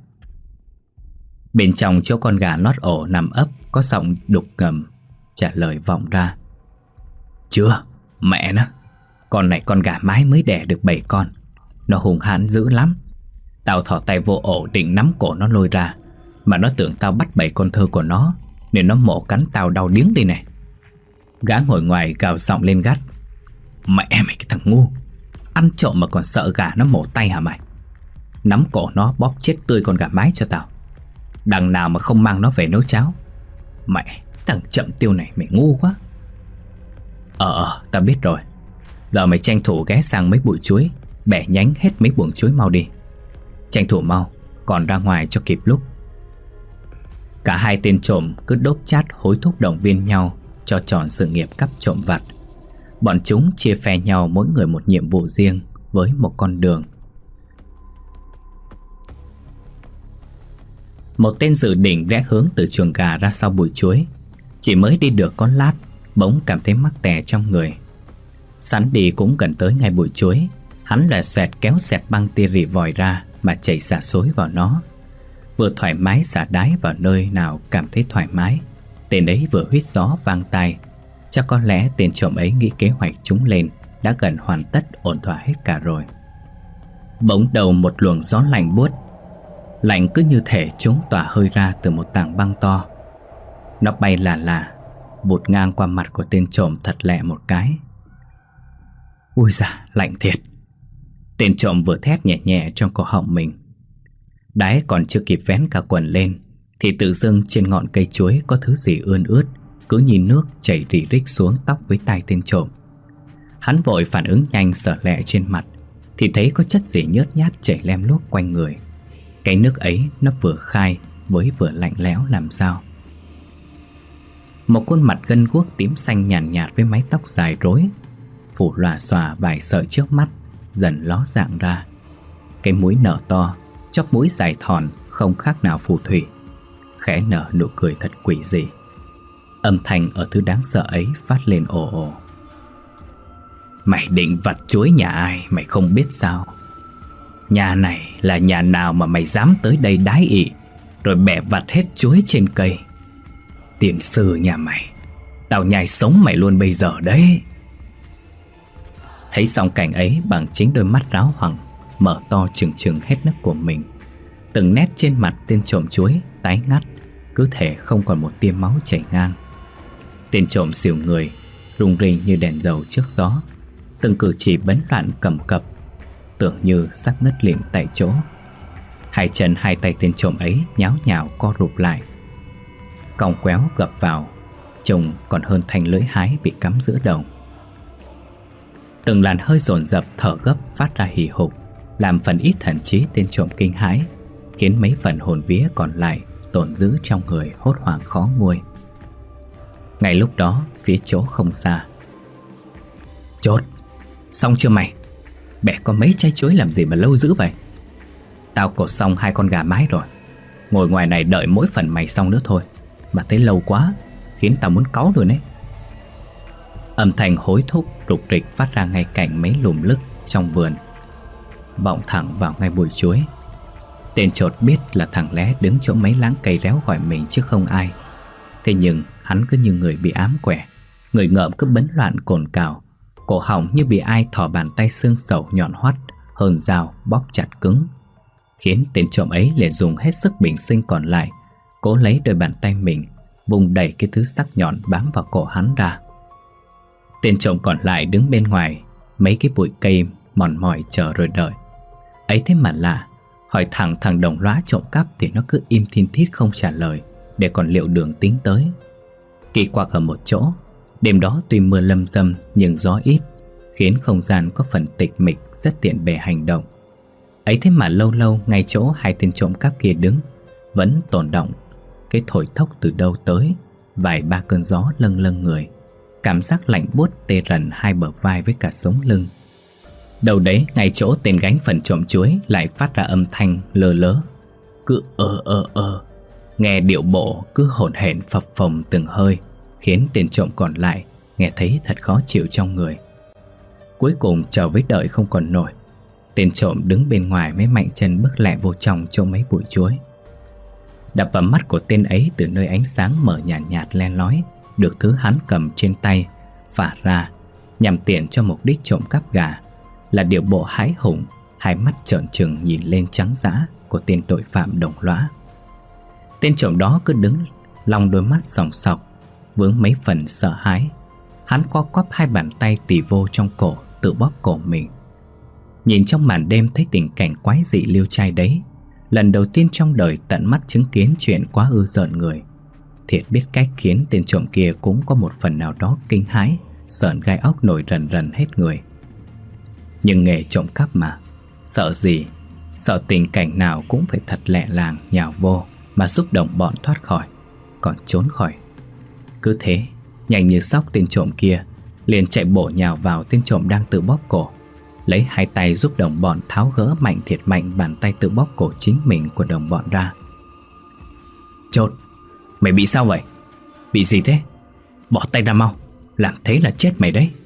Bên trong chỗ con gà lót ổ nằm ấp có giọng đục ngầm trả lời vọng ra. Chưa, mẹ nó, con này con gà mái mới đẻ được bảy con. Nó hung hãn dữ lắm. Tao thò tay vô ổ định nắm cổ nó lôi ra, mà nó tưởng tao bắt bảy con thơ của nó, nên nó mổ cắn tao đau điếng đi này. Gã ngồi ngoài gào giọng lên gắt. Mẹ mày cái thằng ngu, ăn trộm mà còn sợ gà nó mổ tay hả mày? Nắm cổ nó bóp chết tươi con gà mái cho tao. Đằng nào mà không mang nó về nấu cháo. Mẹ, thằng chậm tiêu này mày ngu quá. Ờ ờ, tao biết rồi. Giờ mày tranh thủ ghé sang mấy bụi chuối, bẻ nhánh hết mấy buồng chuối mau đi. Tranh thủ mau, còn ra ngoài cho kịp lúc. Cả hai tên trộm cứ đốp chát hối thúc động viên nhau cho tròn sự nghiệp cắp trộm vặt. Bọn chúng chia phe nhau mỗi người một nhiệm vụ riêng với một con đường. Một tên dự định rẽ hướng từ chuồng gà ra sau bụi chuối. Chỉ mới đi được con lát, bỗng cảm thấy mắc tè trong người. Sẵn đi cũng gần tới ngay bụi chuối, hắn là xoẹt kéo xẹt băng tia rỉ vòi ra mà chảy xả xối vào nó. Vừa thoải mái xả đáy vào nơi nào cảm thấy thoải mái, tên ấy vừa huýt gió vang tai. Chắc có lẽ tên trộm ấy nghĩ kế hoạch chúng lên đã gần hoàn tất, ổn thỏa hết cả rồi. Bỗng đầu một luồng gió lạnh buốt, lạnh cứ như thể chúng tỏa hơi ra từ một tảng băng to. Nó bay lả lả, vụt ngang qua mặt của tên trộm thật lẹ một cái. Ui da, lạnh thiệt. Tên trộm vừa thét nhẹ nhẹ trong cổ họng mình. Đáy còn chưa kịp vén cả quần lên thì tự dưng trên ngọn cây chuối có thứ gì ươn ướt, cứ nhìn nước chảy rỉ rích xuống tóc với tai tên trộm. Hắn vội phản ứng nhanh, sờ lẹ trên mặt thì thấy có chất gì nhớt nhát chảy lem luốc quanh người. Cái nước ấy nó vừa khai với vừa lạnh lẽo làm sao. Một khuôn mặt gân guốc tím xanh nhàn nhạt, nhạt với mái tóc dài rối phủ lòa xòa vài sợi trước mắt dần ló dạng ra. Cái mũi nở to, chóp mũi dài thòn không khác nào phù thủy, khẽ nở nụ cười thật quỷ dị. Âm thanh ở thứ đáng sợ ấy phát lên ồ ồ. Mày định vặt chuối nhà ai mày không biết sao? Nhà này là nhà nào mà mày dám tới đây đái ị rồi bẻ vặt hết chuối trên cây? Tiền sư nhà mày, tao nhai sống mày luôn bây giờ đấy. Thấy xong cảnh ấy, bằng chính đôi mắt ráo hoằng mở to trừng trừng hết nấc của mình, từng nét trên mặt tên trộm chuối tái ngắt, cứ thể không còn một tia máu chảy ngang. Tên trộm xỉu người, rung rinh như đèn dầu trước gió, từng cử chỉ bấn loạn cầm cập, tưởng như sắp ngất lịm tại chỗ. Hai chân hai tay tên trộm ấy nháo nhào co rụp lại, cong quéo gập vào, trông còn hơn thanh lưỡi hái bị cắm giữa đầu. Từng làn hơi dồn dập thở gấp phát ra hì hục, làm phần ít thần trí tên trộm kinh hãi, khiến mấy phần hồn vía còn lại tồn giữ trong người hốt hoảng khó nguôi. Ngay lúc đó, phía chỗ không xa: Chốt, xong chưa mày? Bẻ có mấy trái chuối làm gì mà lâu dữ vậy? Tao cột xong hai con gà mái rồi, ngồi ngoài này đợi mỗi phần mày xong nữa thôi, mà thấy lâu quá, khiến tao muốn cáu rồi đấy. Âm thanh hối thúc rục rịch phát ra ngay cạnh mấy lùm lức trong vườn, vọng thẳng vào ngay bụi chuối. Tên chột biết là thằng lé đứng chỗ mấy láng cây réo gọi mình chứ không ai. Thế nhưng hắn cứ như người bị ám quẻ, người ngợm cứ bấn loạn cồn cào, cổ họng như bị ai thò bàn tay xương sầu nhọn hoắt hơn dao bóp chặt cứng, khiến tên trộm ấy liền dùng hết sức bình sinh còn lại, cố lấy đôi bàn tay mình vùng đẩy cái thứ sắc nhọn bám vào cổ hắn ra. Tên trộm còn lại đứng bên ngoài mấy cái bụi cây mòn mỏi chờ rồi đợi. Ấy thế mà lạ, hỏi thẳng thằng đồng lõa trộm cắp thì nó cứ im thin thít không trả lời, để còn liệu đường tính tới. Kỳ quặc ở một chỗ, đêm đó tuy mưa lâm râm nhưng gió ít, khiến không gian có phần tịch mịch, rất tiện bề hành động. Ấy thế mà lâu lâu ngay chỗ hai tên trộm cắp kia đứng vẫn tồn động cái thổi thốc từ đâu tới vài ba cơn gió lâng lâng người, cảm giác lạnh buốt tê rần hai bờ vai với cả sống lưng. Đầu đấy ngay chỗ tên gánh phần trộm chuối lại phát ra âm thanh lơ lớ, cứ ơ ơ ơ, nghe điệu bộ cứ hổn hển phập phồng từng hơi, khiến tên trộm còn lại nghe thấy thật khó chịu trong người. Cuối cùng chờ với đợi không còn nổi, tên trộm đứng bên ngoài mới mạnh chân bước lẹ vô trong chỗ mấy bụi chuối. Đập vào mắt của tên ấy từ nơi ánh sáng mờ nhạt nhạt len lói được thứ hắn cầm trên tay phả ra nhằm tiện cho mục đích trộm cắp gà là điệu bộ hãi hùng, hai mắt trợn trừng nhìn lên trắng dã của tên tội phạm đồng lõa. Tên trộm đó cứ đứng long đôi mắt sòng sọc, vướng mấy phần sợ hãi. Hắn co quắp hai bàn tay tì vô trong cổ, tự bóp cổ mình. Nhìn trong màn đêm thấy tình cảnh quái dị liêu trai đấy, lần đầu tiên trong đời tận mắt chứng kiến chuyện quá ư rợn người. Thiệt biết cách khiến tên trộm kia cũng có một phần nào đó kinh hãi, sởn gai óc nổi rần rần hết người. Nhưng nghề trộm cắp mà, sợ gì? Sợ tình cảnh nào cũng phải thật lẹ làng nhào vô mà giúp đồng bọn thoát khỏi, còn trốn khỏi. Cứ thế, nhanh như sóc tên trộm kia liền chạy bộ nhào vào tên trộm đang tự bóp cổ, lấy hai tay giúp đồng bọn tháo gỡ mạnh thiệt mạnh bàn tay tự bóp cổ chính mình của đồng bọn ra. Chột, mày bị sao vậy? Bị gì thế? Bỏ tay ra mau, làm thế là chết mày đấy.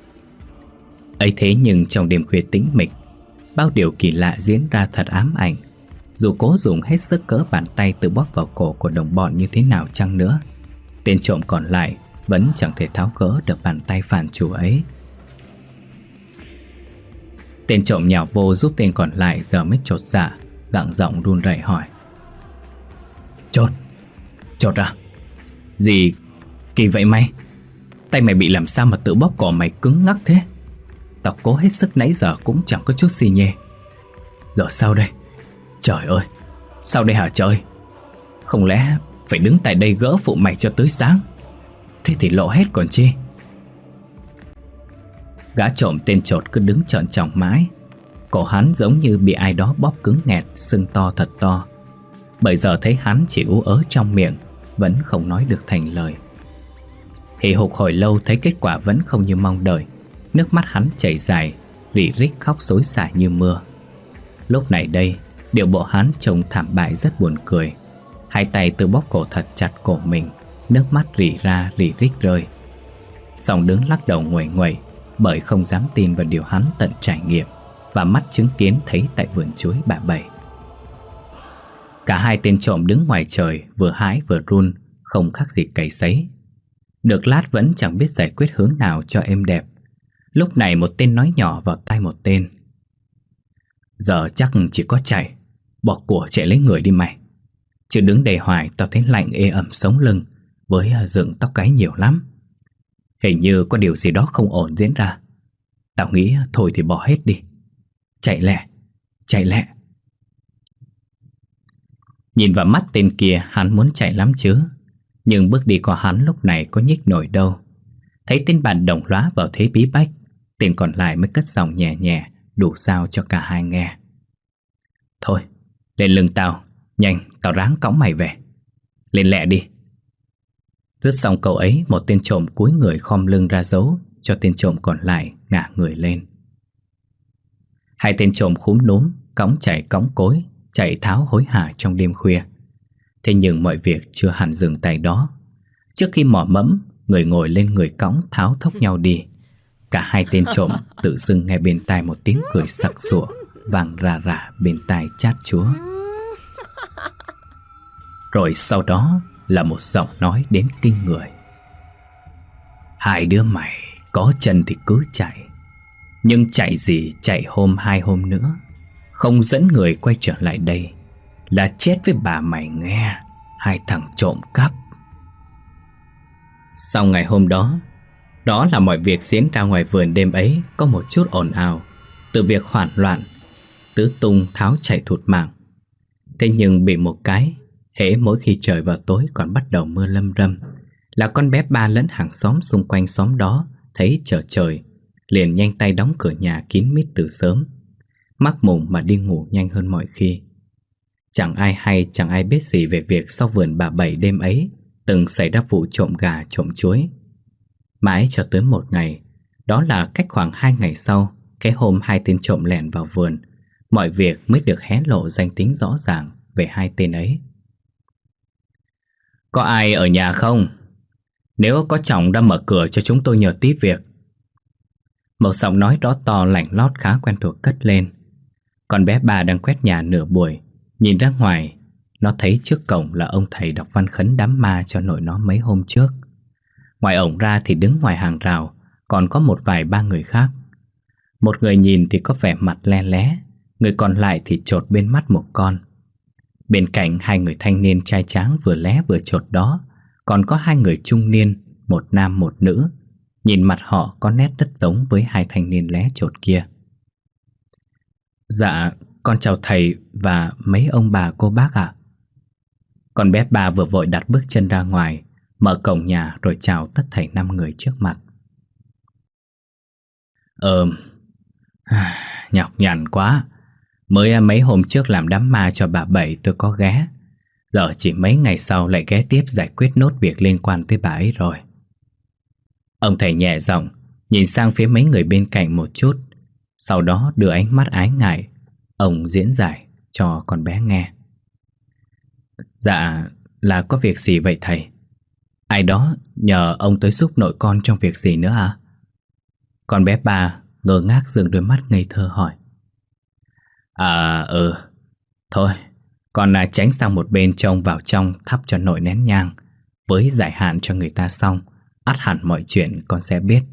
Ấy thế nhưng trong đêm khuya tĩnh mịch, bao điều kỳ lạ diễn ra thật ám ảnh. Dù cố dùng hết sức cỡ bàn tay tự bóp vào cổ của đồng bọn như thế nào chăng nữa, tên trộm còn lại vẫn chẳng thể tháo gỡ được bàn tay phản chủ ấy. Tên trộm nhào vô giúp tên còn lại giờ mới chột dạ, gặng giọng run rẩy hỏi: Chột, chột à? Gì kỳ vậy mày? Tay mày bị làm sao mà tự bóp cổ mày cứng ngắc thế? Tao cố hết sức nãy giờ cũng chẳng có chút xi nhê. Giờ sao đây? Trời ơi, sao đây hả trời? Không lẽ phải đứng tại đây gỡ phụ mày cho tới sáng? Thế thì lộ hết còn chi. Gã trộm tên chột cứ đứng trợn tròng mãi. Cổ hắn giống như bị ai đó bóp cứng nghẹt, sưng to thật to. Bởi giờ thấy hắn chỉ ú ớ trong miệng, vẫn không nói được thành lời. Hì hục hồi lâu thấy kết quả vẫn không như mong đợi. Nước mắt hắn chảy dài, rỉ rích khóc xối xả như mưa. Lúc này đây, điệu bộ hắn trông thảm bại rất buồn cười. Hai tay tự bóp cổ thật chặt cổ mình, nước mắt rỉ ra rỉ rích rơi. Xong đứng lắc đầu nguẩy nguẩy, bởi không dám tin vào điều hắn tận trải nghiệm và mắt chứng kiến thấy tại vườn chuối bà Bảy. Cả hai tên trộm đứng ngoài trời, vừa hãi vừa run, không khác gì cày sấy. Được lát vẫn chẳng biết giải quyết hướng nào cho êm đẹp. Lúc này một tên nói nhỏ vào tai một tên: Giờ chắc chỉ có chạy, bỏ của chạy lấy người đi mày. Chứ đứng đây hoài tao thấy lạnh ê ẩm sống lưng, với dựng tóc gáy nhiều lắm. Hình như có điều gì đó không ổn diễn ra. Tao nghĩ thôi thì bỏ hết đi. Chạy lẹ, chạy lẹ. Nhìn vào mắt tên kia, hắn muốn chạy lắm chứ, nhưng bước đi của hắn lúc này có nhích nổi đâu. Thấy tên bạn đồng lõa vào thế bí bách, tên còn lại mới cất giọng nhẹ nhẹ, đủ sao cho cả hai nghe: Thôi, Lên lưng tao, nhanh, tao ráng cõng mày về. Lên lẹ đi. Dứt xong câu ấy, một tên trộm cúi người khom lưng ra dấu cho tên trộm còn lại ngả người lên. Hai tên trộm khúm núm, cõng chạy cõng cối, chạy tháo hối hả trong đêm khuya. Thế nhưng mọi việc chưa hẳn dừng tại đó. Trước khi mò mẫm, người ngồi lên người cõng tháo thốc nhau đi, cả hai tên trộm tự dưng nghe bên tai một tiếng cười sặc sụa vang rà rà bên tai chát chúa. Rồi sau đó là một giọng nói đến kinh người. Hai đứa mày có chân thì cứ chạy, nhưng chạy gì chạy hôm hai hôm nữa, không dẫn người quay trở lại đây là chết với bà mày nghe, hai thằng trộm cắp. Sau ngày hôm đó, đó là mọi việc diễn ra ngoài vườn đêm ấy có một chút ồn ào, từ việc hoảng loạn, tứ tung tháo chạy thụt mạng. Thế nhưng bị một cái, hễ mỗi khi trời vào tối còn bắt đầu mưa lâm râm, là con bé Ba lẫn hàng xóm xung quanh xóm đó thấy trở trời, liền nhanh tay đóng cửa nhà kín mít từ sớm, mắc mùng mà đi ngủ nhanh hơn mọi khi. Chẳng ai hay, chẳng ai biết gì về việc sau vườn bà Bảy đêm ấy từng xảy ra vụ trộm gà trộm chuối. Mãi cho tới một ngày, đó là cách khoảng hai ngày sau, cái hôm hai tên trộm lẻn vào vườn, mọi việc mới được hé lộ danh tính rõ ràng về hai tên ấy. Có ai ở nhà không? Nếu có chồng ra mở cửa cho chúng tôi nhờ tí việc. Một giọng nói đó to lạnh lót khá quen thuộc cất lên. Con bé Ba đang quét nhà nửa buổi, nhìn ra ngoài, nó thấy trước cổng là ông thầy đọc văn khấn đám ma cho nội nó mấy hôm trước. Ngoài ổng ra thì đứng ngoài hàng rào còn có một vài ba người khác. Một người nhìn thì có vẻ mặt le lé, người còn lại thì chột bên mắt một con. Bên cạnh hai người thanh niên trai tráng vừa lé vừa chột đó, còn có hai người trung niên, một nam một nữ. Nhìn mặt họ có nét rất giống với hai thanh niên lé chột kia. Dạ, con chào thầy và mấy ông bà cô bác ạ. Con bé Ba vừa vội đặt bước chân ra ngoài, mở cổng nhà rồi chào tất thảy năm người trước mặt. Ờ, nhọc nhằn quá. Mới mấy hôm trước làm đám ma cho bà Bảy tôi có ghé, giờ chỉ mấy ngày sau lại ghé tiếp giải quyết nốt việc liên quan tới bà ấy rồi. Ông thầy nhẹ giọng nhìn sang phía mấy người bên cạnh một chút, sau đó đưa ánh mắt ái ngại ông diễn giải cho con bé nghe. Dạ, là có việc gì vậy thầy? Ai đó nhờ ông tới giúp nội con trong việc gì nữa à? Con bé Ba ngơ ngác dừng đôi mắt ngây thơ hỏi. À ừ, thôi con à, tránh sang một bên cho ông vào trong thắp cho nội nén nhang, với giải hạn cho người ta xong, ắt hẳn mọi chuyện con sẽ biết.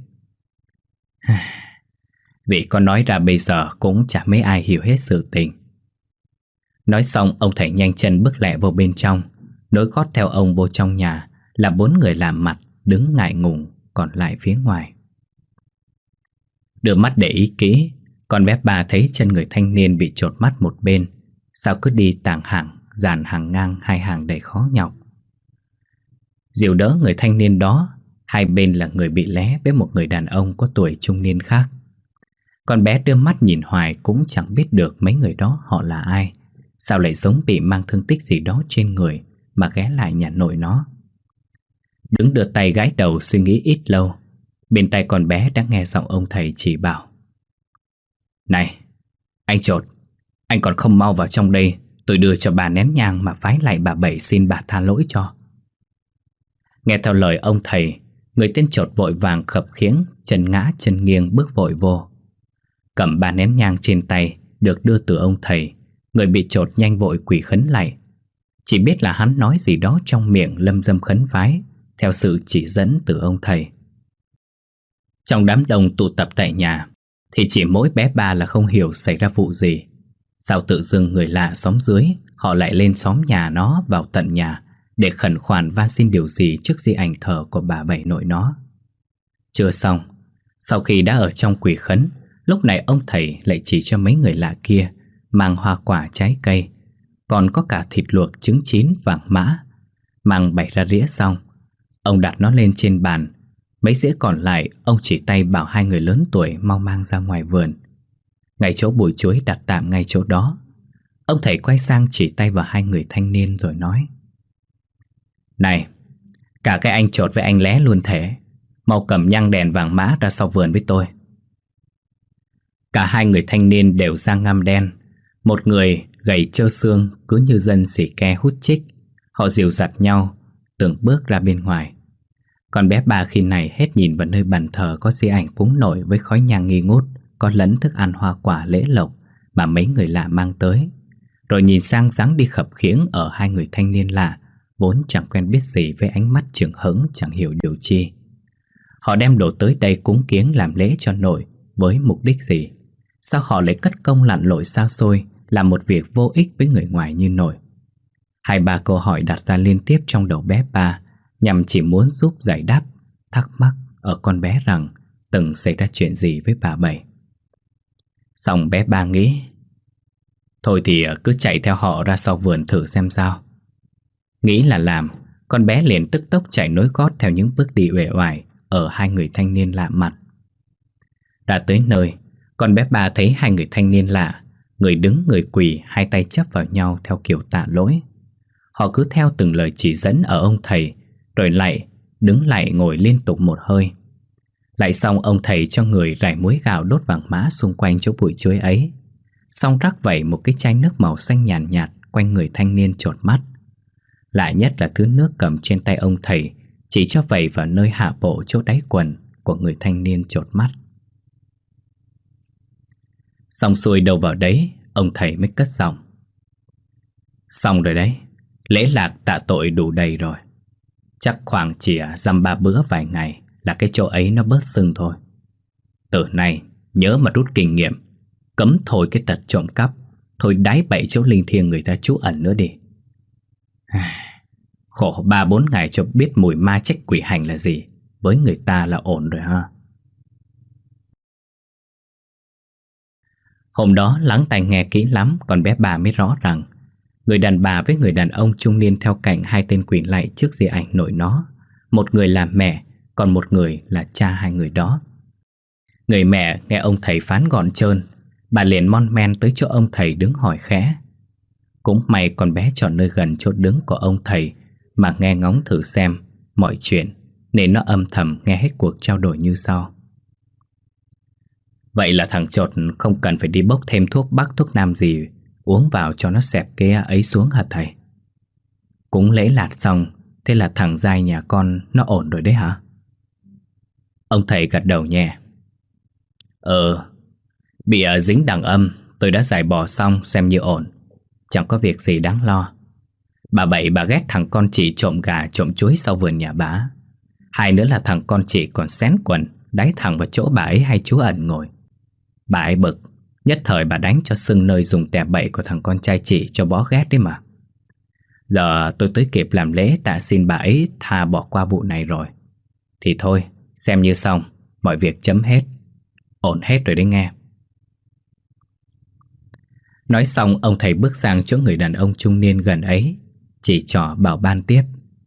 Vì con nói ra bây giờ cũng chả mấy ai hiểu hết sự tình. Nói xong ông thầy nhanh chân bước lẹ vào bên trong, nối gót theo ông vô trong nhà là bốn người làm mặt đứng ngại ngùng còn lại phía ngoài. Đưa mắt để ý kỹ, con bé Ba thấy chân người thanh niên bị chột mắt một bên, sao cứ đi tàng hàng, dàn hàng ngang hai hàng đầy khó nhọc. Dìu đỡ người thanh niên đó, hai bên là người bị lé với một người đàn ông có tuổi trung niên khác. Con bé đưa mắt nhìn hoài cũng chẳng biết được mấy người đó họ là ai, sao lại giống bị mang thương tích gì đó trên người mà ghé lại nhà nội nó. Đứng đưa tay gãi đầu suy nghĩ ít lâu, bên tai con bé đã nghe giọng ông thầy chỉ bảo. Này, anh chột, anh còn không mau vào trong đây, tôi đưa cho bà nén nhang mà phái lại bà Bảy xin bà tha lỗi cho. Nghe theo lời ông thầy, người tên chột vội vàng khập khiễng, chân ngã chân nghiêng bước vội vô. Cầm bà nén nhang trên tay được đưa từ ông thầy, người bị chột nhanh vội quỳ khấn lại. Chỉ biết là hắn nói gì đó trong miệng lâm dâm khấn vái, theo sự chỉ dẫn từ ông thầy. Trong đám đông tụ tập tại nhà, thì chỉ mỗi bé Ba là không hiểu xảy ra vụ gì. Sao tự dưng người lạ xóm dưới họ lại lên xóm nhà nó vào tận nhà để khẩn khoản van xin điều gì trước di ảnh thờ của bà Bảy nội nó. Chưa xong, sau khi đã ở trong quỳ khấn, lúc này ông thầy lại chỉ cho mấy người lạ kia mang hoa quả trái cây, còn có cả thịt luộc trứng chín vàng mã. Mang bày ra đĩa xong, ông đặt nó lên trên bàn. Mấy dĩa còn lại ông chỉ tay bảo hai người lớn tuổi mau mang ra ngoài vườn. Ngay chỗ bụi chuối đặt tạm ngay chỗ đó, Ông thầy quay sang chỉ tay vào hai người thanh niên rồi nói: Này, cả cái anh Chột với anh Lé luôn thể, mau cầm nhang đèn vàng mã ra sau vườn với tôi. Cả hai người thanh niên đều da ngăm đen. Một người gầy trơ xương, cứ như dân xỉ ke hút chích. Họ dìu dặt nhau từng bước ra bên ngoài. Còn bé Ba khi này hết nhìn vào nơi bàn thờ có di ảnh cúng nổi với khói nhang nghi ngút, có lẫn thức ăn hoa quả lễ lộc mà mấy người lạ mang tới, rồi nhìn sang dáng đi khập khiễng ở hai người thanh niên lạ, vốn chẳng quen biết gì, với ánh mắt chưởng hững chẳng hiểu điều chi. Họ đem đồ tới đây cúng kiếng làm lễ cho nội với mục đích gì? Sao họ lại cất công lặn lội xa xôi, làm một việc vô ích với người ngoài như nội? Hai ba câu hỏi đặt ra liên tiếp trong đầu bé Ba, nhằm chỉ muốn giúp giải đáp thắc mắc ở con bé rằng từng xảy ra chuyện gì với bà Bảy. Xong bé Ba nghĩ, thôi thì cứ chạy theo họ ra sau vườn thử xem sao. Nghĩ là làm, con bé liền tức tốc chạy nối gót theo những bước đi uể oải ở hai người thanh niên lạ mặt. Đã tới nơi, con bé Ba thấy hai người thanh niên lạ, người đứng người quỳ, hai tay chắp vào nhau theo kiểu tạ lỗi. Họ cứ theo từng lời chỉ dẫn ở ông thầy, rồi lại đứng lại ngồi liên tục một hơi. Lại xong ông thầy cho người rải muối gạo đốt vàng mã xung quanh chỗ bụi chuối ấy. Xong rắc vẩy một cái chai nước màu xanh nhàn nhạt, nhạt quanh người thanh niên chột mắt. Lạ nhất là thứ nước cầm trên tay ông thầy chỉ cho vẩy vào nơi hạ bộ chỗ đáy quần của người thanh niên chột mắt. Xong xuôi đâu vào đấy, ông thầy mới cất giọng: Xong rồi đấy, lễ lạc tạ tội đủ đầy rồi. Chắc khoảng chỉ dăm ba bữa vài ngày là cái chỗ ấy nó bớt sưng thôi. Từ nay nhớ mà rút kinh nghiệm, cấm thôi cái tật trộm cắp, thôi đái bậy chỗ linh thiêng người ta trú ẩn nữa đi. Khổ ba bốn ngày cho biết mùi ma trách quỷ hành là gì, với người ta là ổn rồi ha. Hôm đó lắng tai nghe kỹ lắm, còn bé Ba mới rõ rằng người đàn bà với người đàn ông trung niên theo cạnh hai tên quỷ lạy trước di ảnh nội nó, một người là mẹ, còn một người là cha hai người đó. Người mẹ nghe ông thầy phán gọn trơn, bà liền mon men tới chỗ ông thầy đứng hỏi khẽ. Cũng may con bé chọn nơi gần chỗ đứng của ông thầy mà nghe ngóng thử xem mọi chuyện, nên nó âm thầm nghe hết cuộc trao đổi như sau. Vậy là thằng Chột không cần phải đi bốc thêm thuốc bắc thuốc nam gì uống vào cho nó xẹp cái ấy xuống hả thầy? Cúng lễ lạt xong, thế là thằng giai nhà con nó ổn rồi đấy hả? Ông thầy gật đầu nhẹ. Ờ, bị uh, dính đằng âm, tôi đã giải bỏ xong, xem như ổn. Chẳng có việc gì đáng lo. Bà Bảy bà ghét thằng con chị trộm gà trộm chuối sau vườn nhà bà. Hai nữa là thằng con chị còn xén quần đáy thẳng vào chỗ bà ấy hay chú ẩn ngồi. Bà ấy bực, nhất thời bà đánh cho sưng nơi dùng tẻ bậy của thằng con trai chị cho bó ghét đấy mà. Giờ tôi tới kịp làm lễ tạ xin bà ấy tha bỏ qua vụ này rồi. Thì thôi, xem như xong, mọi việc chấm hết. Ổn hết rồi đấy nghe. Nói xong ông thầy bước sang chỗ người đàn ông trung niên gần ấy, chỉ trỏ bảo ban tiếp.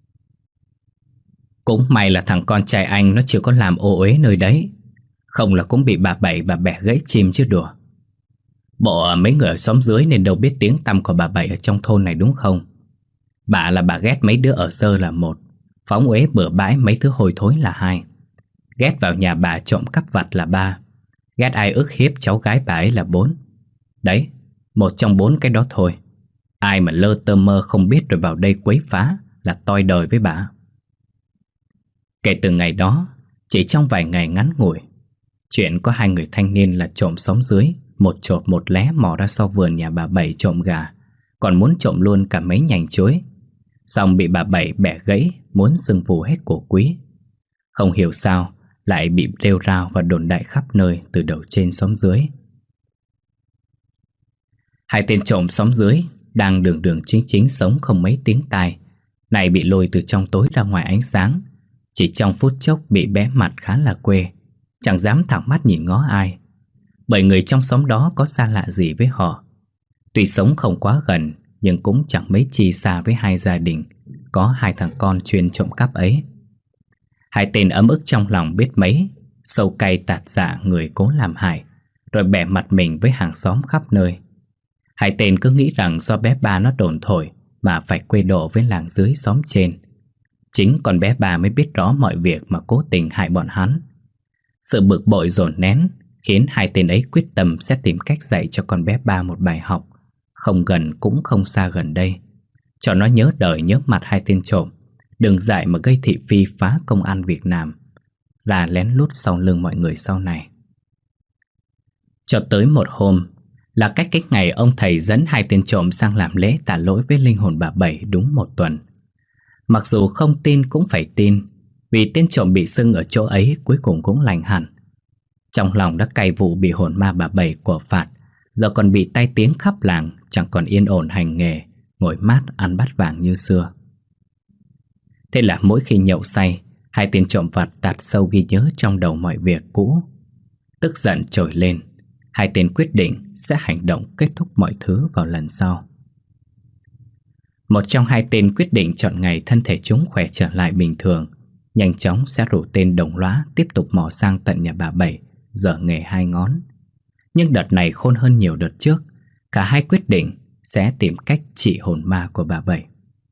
Cũng may là thằng con trai anh nó chưa có làm ô uế nơi đấy, không là cũng bị bà Bảy bà bẻ gãy chim chứ đùa. Bộ mấy người ở xóm dưới nên đâu biết tiếng tăm của bà Bảy ở trong thôn này đúng không? Bà là bà ghét mấy đứa ở dơ là một, phóng uế bừa bãi mấy thứ hôi thối là hai, ghét vào nhà bà trộm cắp vặt là ba, ghét ai ức hiếp cháu gái bà ấy là bốn. Đấy, một trong bốn cái đó thôi. Ai mà lơ tơ mơ không biết rồi vào đây quấy phá là toi đời với bà. Kể từ ngày đó, chỉ trong vài ngày ngắn ngủi, chuyện có hai người thanh niên là trộm xóm dưới, một chột một lé mò ra sau vườn nhà bà Bảy trộm gà, còn muốn trộm luôn cả mấy nhành chuối, xong bị bà Bảy bẻ gãy, muốn xưng phù hết của quý. Không hiểu sao lại bị rêu rao và đồn đại khắp nơi từ đầu trên xóm dưới. Hai tên trộm xóm dưới đang đường đường chính chính sống không mấy tiếng tai, này bị lôi từ trong tối ra ngoài ánh sáng, chỉ trong phút chốc bị bé mặt khá là quê, chẳng dám thẳng mắt nhìn ngó ai, bởi người trong xóm đó có xa lạ gì với họ. Tuy sống không quá gần, nhưng cũng chẳng mấy chi xa với hai gia đình có hai thằng con chuyên trộm cắp ấy. Hai tên ấm ức trong lòng biết mấy, sâu cay tạt dạ người cố làm hại, rồi bẻ mặt mình với hàng xóm khắp nơi. Hai tên cứ nghĩ rằng do bé ba nó đồn thổi mà phải quê độ với làng dưới xóm trên. Chính con bé ba mới biết rõ mọi việc mà cố tình hại bọn hắn. Sự bực bội dồn nén khiến hai tên ấy quyết tâm sẽ tìm cách dạy cho con bé ba một bài học, không gần cũng không xa gần đây, cho nó nhớ đời nhớ mặt hai tên trộm, đừng dại mà gây thị phi phá công ăn việc làm, là lén lút sau lưng mọi người sau này. Cho tới một hôm, là cách cái ngày ông thầy dẫn hai tên trộm sang làm lễ tạ lỗi với linh hồn bà Bảy đúng một tuần. Mặc dù không tin cũng phải tin, vì tên trộm bị sưng ở chỗ ấy cuối cùng cũng lành hẳn. Trong lòng đã cay vụ bị hồn ma bà Bảy của phạt, giờ còn bị tai tiếng khắp làng, chẳng còn yên ổn hành nghề, ngồi mát ăn bát vàng như xưa. Thế là mỗi khi nhậu say, hai tên trộm vặt tạt sâu ghi nhớ trong đầu mọi việc cũ. Tức giận trồi lên, hai tên quyết định sẽ hành động kết thúc mọi thứ vào lần sau. Một trong hai tên quyết định chọn ngày thân thể chúng khỏe trở lại bình thường, nhanh chóng sẽ rủ tên đồng lõa tiếp tục mò sang tận nhà bà Bảy, dở nghề hai ngón. Nhưng đợt này khôn hơn nhiều đợt trước, cả hai quyết định sẽ tìm cách trị hồn ma của bà Bảy.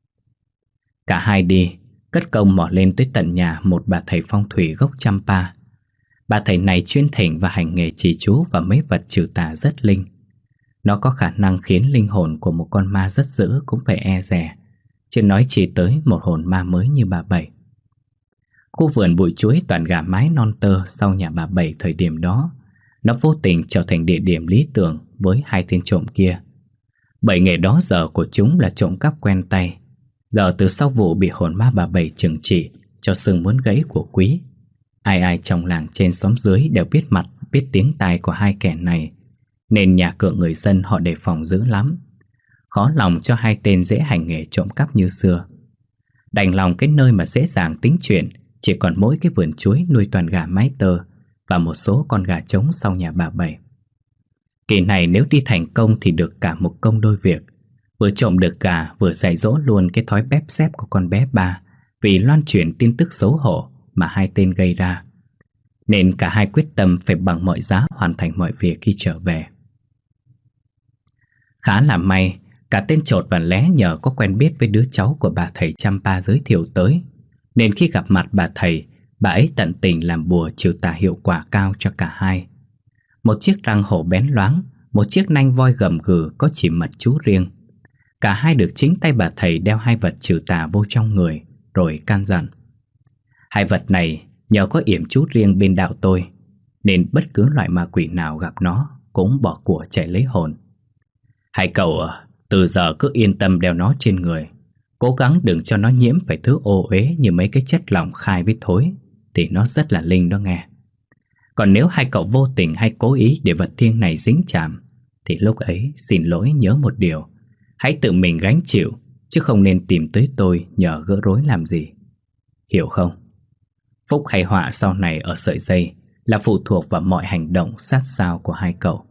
Cả hai đi, cất công mò lên tới tận nhà một bà thầy phong thủy gốc Champa. Bà thầy này chuyên thỉnh và hành nghề chỉ chú và mấy vật trừ tà rất linh. Nó có khả năng khiến linh hồn của một con ma rất dữ cũng phải e dè, chứ nói chỉ tới một hồn ma mới như bà Bảy. Khu vườn bụi chuối toàn gà mái non tơ sau nhà bà Bảy thời điểm đó, nó vô tình trở thành địa điểm lý tưởng với hai tên trộm kia. Bởi nghề đó giờ của chúng là trộm cắp quen tay. Giờ từ sau vụ bị hồn ma bà Bảy trừng trị cho sừng muốn gãy của quý, ai ai trong làng trên xóm dưới đều biết mặt biết tiếng tai của hai kẻ này, nên nhà cửa người dân họ đề phòng dữ lắm. Khó lòng cho hai tên dễ hành nghề trộm cắp như xưa. Đành lòng cái nơi mà dễ dàng tính chuyện chỉ còn mỗi cái vườn chuối nuôi toàn gà mái tơ và một số con gà trống sau nhà bà Bảy. Kỳ này nếu đi thành công thì được cả một công đôi việc, vừa trộm được gà vừa dạy dỗ luôn cái thói bép xép của con bé ba vì loan truyền tin tức xấu hổ mà hai tên gây ra. Nên cả hai quyết tâm phải bằng mọi giá hoàn thành mọi việc khi trở về. Khá là may, cả tên Chột và Lé nhờ có quen biết với đứa cháu của bà thầy Champa giới thiệu tới, nên khi gặp mặt bà thầy, bà ấy tận tình làm bùa trừ tà hiệu quả cao cho cả hai. Một chiếc răng hổ bén loáng, một chiếc nanh voi gầm gừ có chỉ mật chú riêng. Cả hai được chính tay bà thầy đeo hai vật trừ tà vô trong người, rồi can dặn: hai vật này nhờ có yểm chú riêng bên đạo tôi, nên bất cứ loại ma quỷ nào gặp nó cũng bỏ của chạy lấy hồn. Hai cậu từ giờ cứ yên tâm đeo nó trên người, cố gắng đừng cho nó nhiễm phải thứ ô uế như mấy cái chất lỏng khai với thối, thì nó rất là linh đó nghe. Còn nếu hai cậu vô tình hay cố ý để vật thiêng này dính chạm, thì lúc ấy xin lỗi nhớ một điều: hãy tự mình gánh chịu, chứ không nên tìm tới tôi nhờ gỡ rối làm gì. Hiểu không? Phúc hay họa sau này ở sợi dây là phụ thuộc vào mọi hành động sát sao của hai cậu.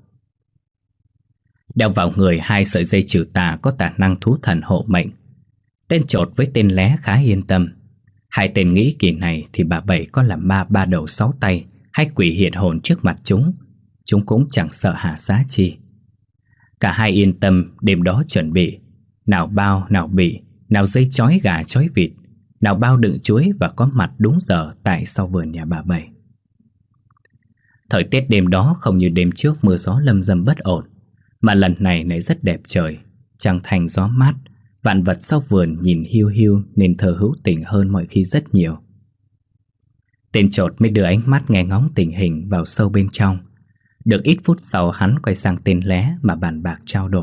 Đeo vào người hai sợi dây trừ tà có khả năng thú thần hộ mệnh. Tên Chột với tên Lé khá yên tâm. Hai tên nghĩ kỳ này thì bà Bảy có làm ma ba đầu sáu tay hay quỷ hiện hồn trước mặt chúng, chúng cũng chẳng sợ hạ giá chi. Cả hai yên tâm đêm đó chuẩn bị, nào bao nào bị, nào dây chói gà chói vịt, nào bao đựng chuối và có mặt đúng giờ tại sau vườn nhà bà Bảy. Thời tiết đêm đó không như đêm trước mưa gió lâm dâm bất ổn, mà lần này lại rất đẹp trời, trăng thanh gió mát, vạn vật sau vườn nhìn hiu hiu nên thơ hữu tình hơn mọi khi rất nhiều. Tên Chột mới đưa ánh mắt nghe ngóng tình hình vào sâu bên trong. Được ít phút sau hắn quay sang tên Lé mà bàn bạc trao đổi: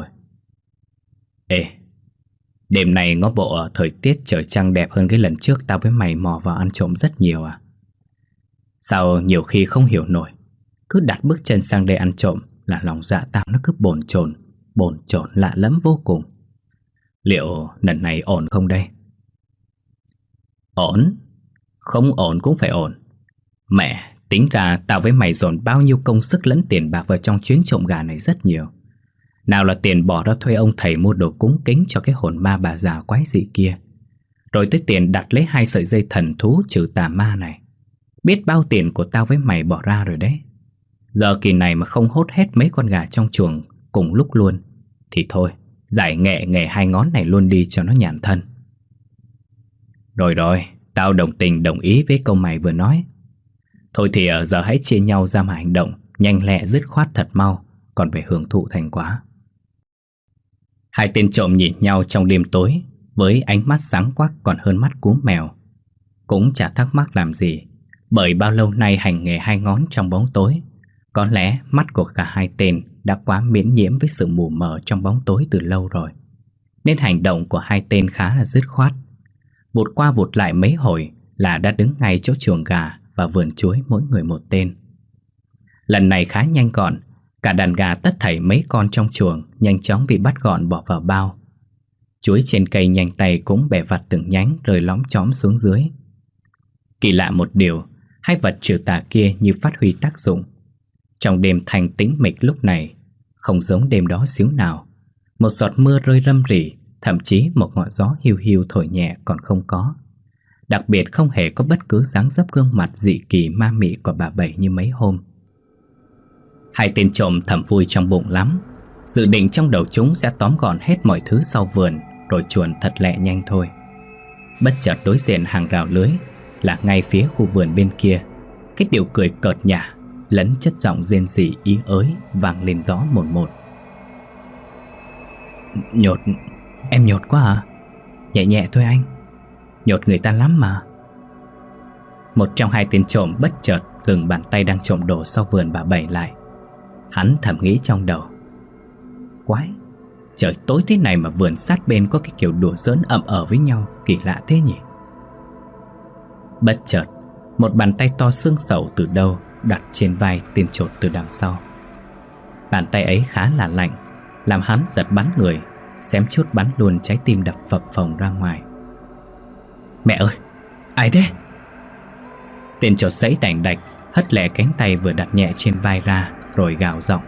Ê, đêm này ngó bộ thời tiết trời trăng đẹp hơn cái lần trước tao với mày mò vào ăn trộm rất nhiều à? Sao nhiều khi không hiểu nổi, cứ đặt bước chân sang đây ăn trộm là lòng dạ tao nó cứ bồn chồn, bồn chồn lạ lẫm vô cùng. Liệu lần này ổn không đây? Ổn? Không ổn cũng phải ổn. Mẹ, tính ra tao với mày dồn bao nhiêu công sức lẫn tiền bạc vào trong chuyến trộm gà này rất nhiều. Nào là tiền bỏ ra thuê ông thầy mua đồ cúng kính cho cái hồn ma bà già quái dị kia, rồi tới tiền đặt lấy hai sợi dây thần thú trừ tà ma này. Biết bao tiền của tao với mày bỏ ra rồi đấy. Giờ kỳ này mà không hốt hết mấy con gà trong chuồng cùng lúc luôn thì thôi, giải nghệ nghề hai ngón này luôn đi cho nó nhàn thân. Rồi rồi, tao đồng tình đồng ý với câu mày vừa nói. Thôi thì ở giờ hãy chia nhau ra mà hành động, nhanh lẹ dứt khoát thật mau, còn phải hưởng thụ thành quả. Hai tên trộm nhìn nhau trong đêm tối, với ánh mắt sáng quắc còn hơn mắt cú mèo. Cũng chả thắc mắc làm gì, bởi bao lâu nay hành nghề hai ngón trong bóng tối, có lẽ mắt của cả hai tên đã quá miễn nhiễm với sự mù mờ trong bóng tối từ lâu rồi, nên hành động của hai tên khá là dứt khoát. Vụt qua vụt lại mấy hồi là đã đứng ngay chỗ chuồng gà và vườn chuối mỗi người một tên. Lần này khá nhanh gọn, cả đàn gà tất thảy mấy con trong chuồng nhanh chóng bị bắt gọn bỏ vào bao. Chuối trên cây nhanh tay cũng bẻ vặt từng nhánh rơi lóm chóm xuống dưới. Kỳ lạ một điều, hai vật trừ tà kia như phát huy tác dụng. Trong đêm thanh tĩnh mịch lúc này, không giống đêm đó xíu nào. Một giọt mưa rơi râm rỉ, thậm chí một ngọn gió hiu hiu thổi nhẹ còn không có. Đặc biệt không hề có bất cứ dáng dấp gương mặt dị kỳ ma mị của bà Bảy như mấy hôm. Hai tên trộm thầm vui trong bụng lắm, dự định trong đầu chúng sẽ tóm gọn hết mọi thứ sau vườn, rồi chuồn thật lẹ nhanh thôi. Bất chợt đối diện hàng rào lưới là ngay phía khu vườn bên kia, cái điệu cười cợt nhả lẫn chất giọng rên rỉ ý ới vang lên rõ một một. Nhột, em nhột quá à? Nhẹ nhẹ thôi anh, nhột người ta lắm mà. Một trong hai tên trộm bất chợt dừng bàn tay đang trộm đồ sau vườn bà Bảy lại. Hắn thầm nghĩ trong đầu, quái, trời tối thế này mà vườn sát bên có cái kiểu đùa giỡn ầm ờ với nhau, kỳ lạ thế nhỉ. Bất chợt, một bàn tay to xương sẩu từ đâu đặt trên vai tên trộm từ đằng sau. Bàn tay ấy khá là lạnh, làm hắn giật bắn người, xém chút bắn luôn trái tim đập phập phồng ra ngoài. Mẹ ơi, ai thế? Tên trộm giấy đành đạch hất lẹ cánh tay vừa đặt nhẹ trên vai ra, rồi gào giọng.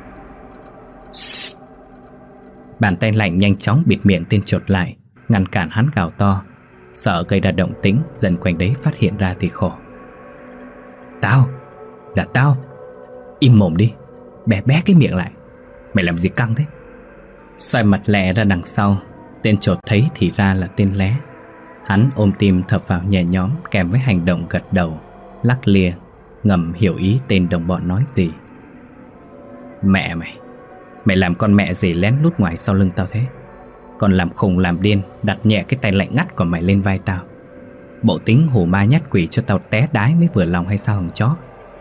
Bàn tay lạnh nhanh chóng bịt miệng tên trộm lại, ngăn cản hắn gào to, sợ gây ra động tĩnh dần quanh đấy phát hiện ra thì khổ. Tao, là tao. Im mồm đi, bẻ bé cái miệng lại. Mày làm gì căng thế? Xoay mặt lẹ ra đằng sau, tên trộm thấy thì ra là tên Lé. Hắn ôm tim thở vào nhẹ nhõm kèm với hành động gật đầu, lắc lia, ngầm hiểu ý tên đồng bọn nói gì. Mẹ mày, mày làm con mẹ gì lén lút ngoài sau lưng tao thế? Còn làm khùng làm điên, đặt nhẹ cái tay lạnh ngắt của mày lên vai tao. Bộ tính hù ma nhát quỷ cho tao té đái mới vừa lòng hay sao hằng chó?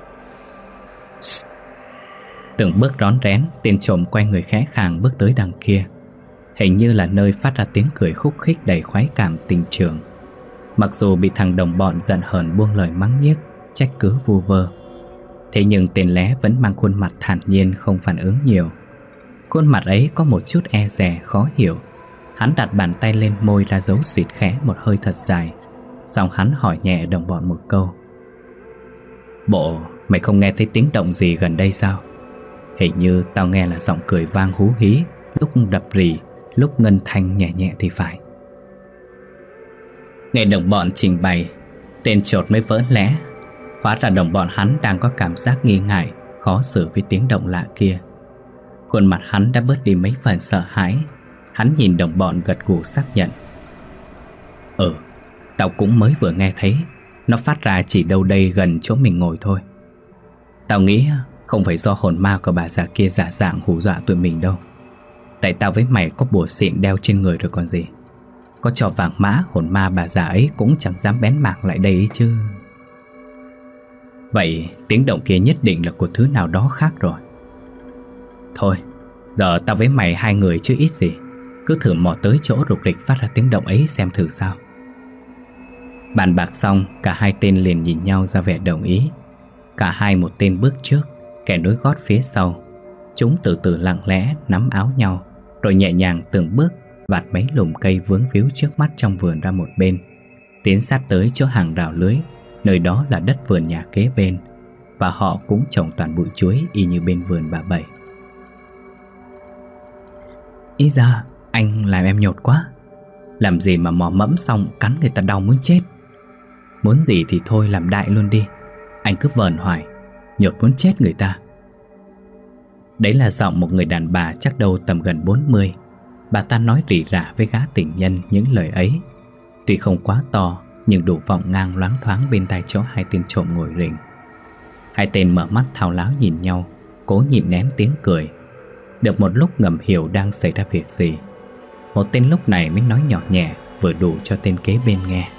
Từng bước rón rén, tên trộm quay người khẽ khàng bước tới đằng kia, hình như là nơi phát ra tiếng cười khúc khích đầy khoái cảm tình trường. Mặc dù bị thằng đồng bọn giận hờn buông lời mắng nhiếc, trách cứ vu vơ, thế nhưng tên Lé vẫn mang khuôn mặt thản nhiên không phản ứng nhiều. Khuôn mặt ấy có một chút e dè khó hiểu. Hắn đặt bàn tay lên môi ra dấu suýt khẽ một hơi thật dài, xong hắn hỏi nhẹ đồng bọn một câu. Bộ mày không nghe thấy tiếng động gì gần đây sao? Hình như tao nghe là giọng cười vang hú hí, lúc đập rì, lúc ngân thanh nhẹ nhẹ thì phải. Nghe đồng bọn trình bày, tên chột mới vỡ lẽ. Hóa ra đồng bọn hắn đang có cảm giác nghi ngại, khó xử với tiếng động lạ kia. Khuôn mặt hắn đã bớt đi mấy phần sợ hãi. Hắn nhìn đồng bọn gật gù xác nhận. Ừ, tao cũng mới vừa nghe thấy. Nó phát ra chỉ đâu đây gần chỗ mình ngồi thôi. Tao nghĩ không phải do hồn ma của bà già kia giả dạng hù dọa tụi mình đâu. Tại tao với mày có bùa xịn đeo trên người rồi còn gì. Có cho vàng mã, hồn ma bà già ấy cũng chẳng dám bén mảng lại đây ấy chứ. Vậy tiếng động kia nhất định là của thứ nào đó khác rồi. Thôi, giờ tao với mày hai người chứ ít gì, cứ thử mò tới chỗ rục rịch phát ra tiếng động ấy xem thử sao. Bàn bạc xong, cả hai tên liền nhìn nhau ra vẻ đồng ý. Cả hai một tên bước trước, kẻ nối gót phía sau. Chúng từ từ lặng lẽ nắm áo nhau, rồi nhẹ nhàng từng bước vạt mấy lùm cây vướng víu trước mắt trong vườn ra một bên, tiến sát tới chỗ hàng rào lưới. Nơi đó là đất vườn nhà kế bên, và họ cũng trồng toàn bụi chuối y như bên vườn bà Bảy. Ý ra anh làm em nhột quá. Làm gì mà mò mẫm xong cắn người ta đau muốn chết. Muốn gì thì thôi làm đại luôn đi. Anh cứ vờn hoài, nhột muốn chết người ta. Đấy là giọng một người đàn bà chắc đâu tầm gần bốn mươi, Bà ta nói rỉ rả với gã tình nhân những lời ấy. Tuy không quá to, nhưng đủ vọng ngang loáng thoáng bên tai chỗ hai tên trộm ngồi rình. Hai tên mở mắt thao láo nhìn nhau, cố nhịn nén tiếng cười. Được một lúc ngầm hiểu đang xảy ra việc gì. Một tên lúc này mới nói nhỏ nhẹ, vừa đủ cho tên kế bên nghe.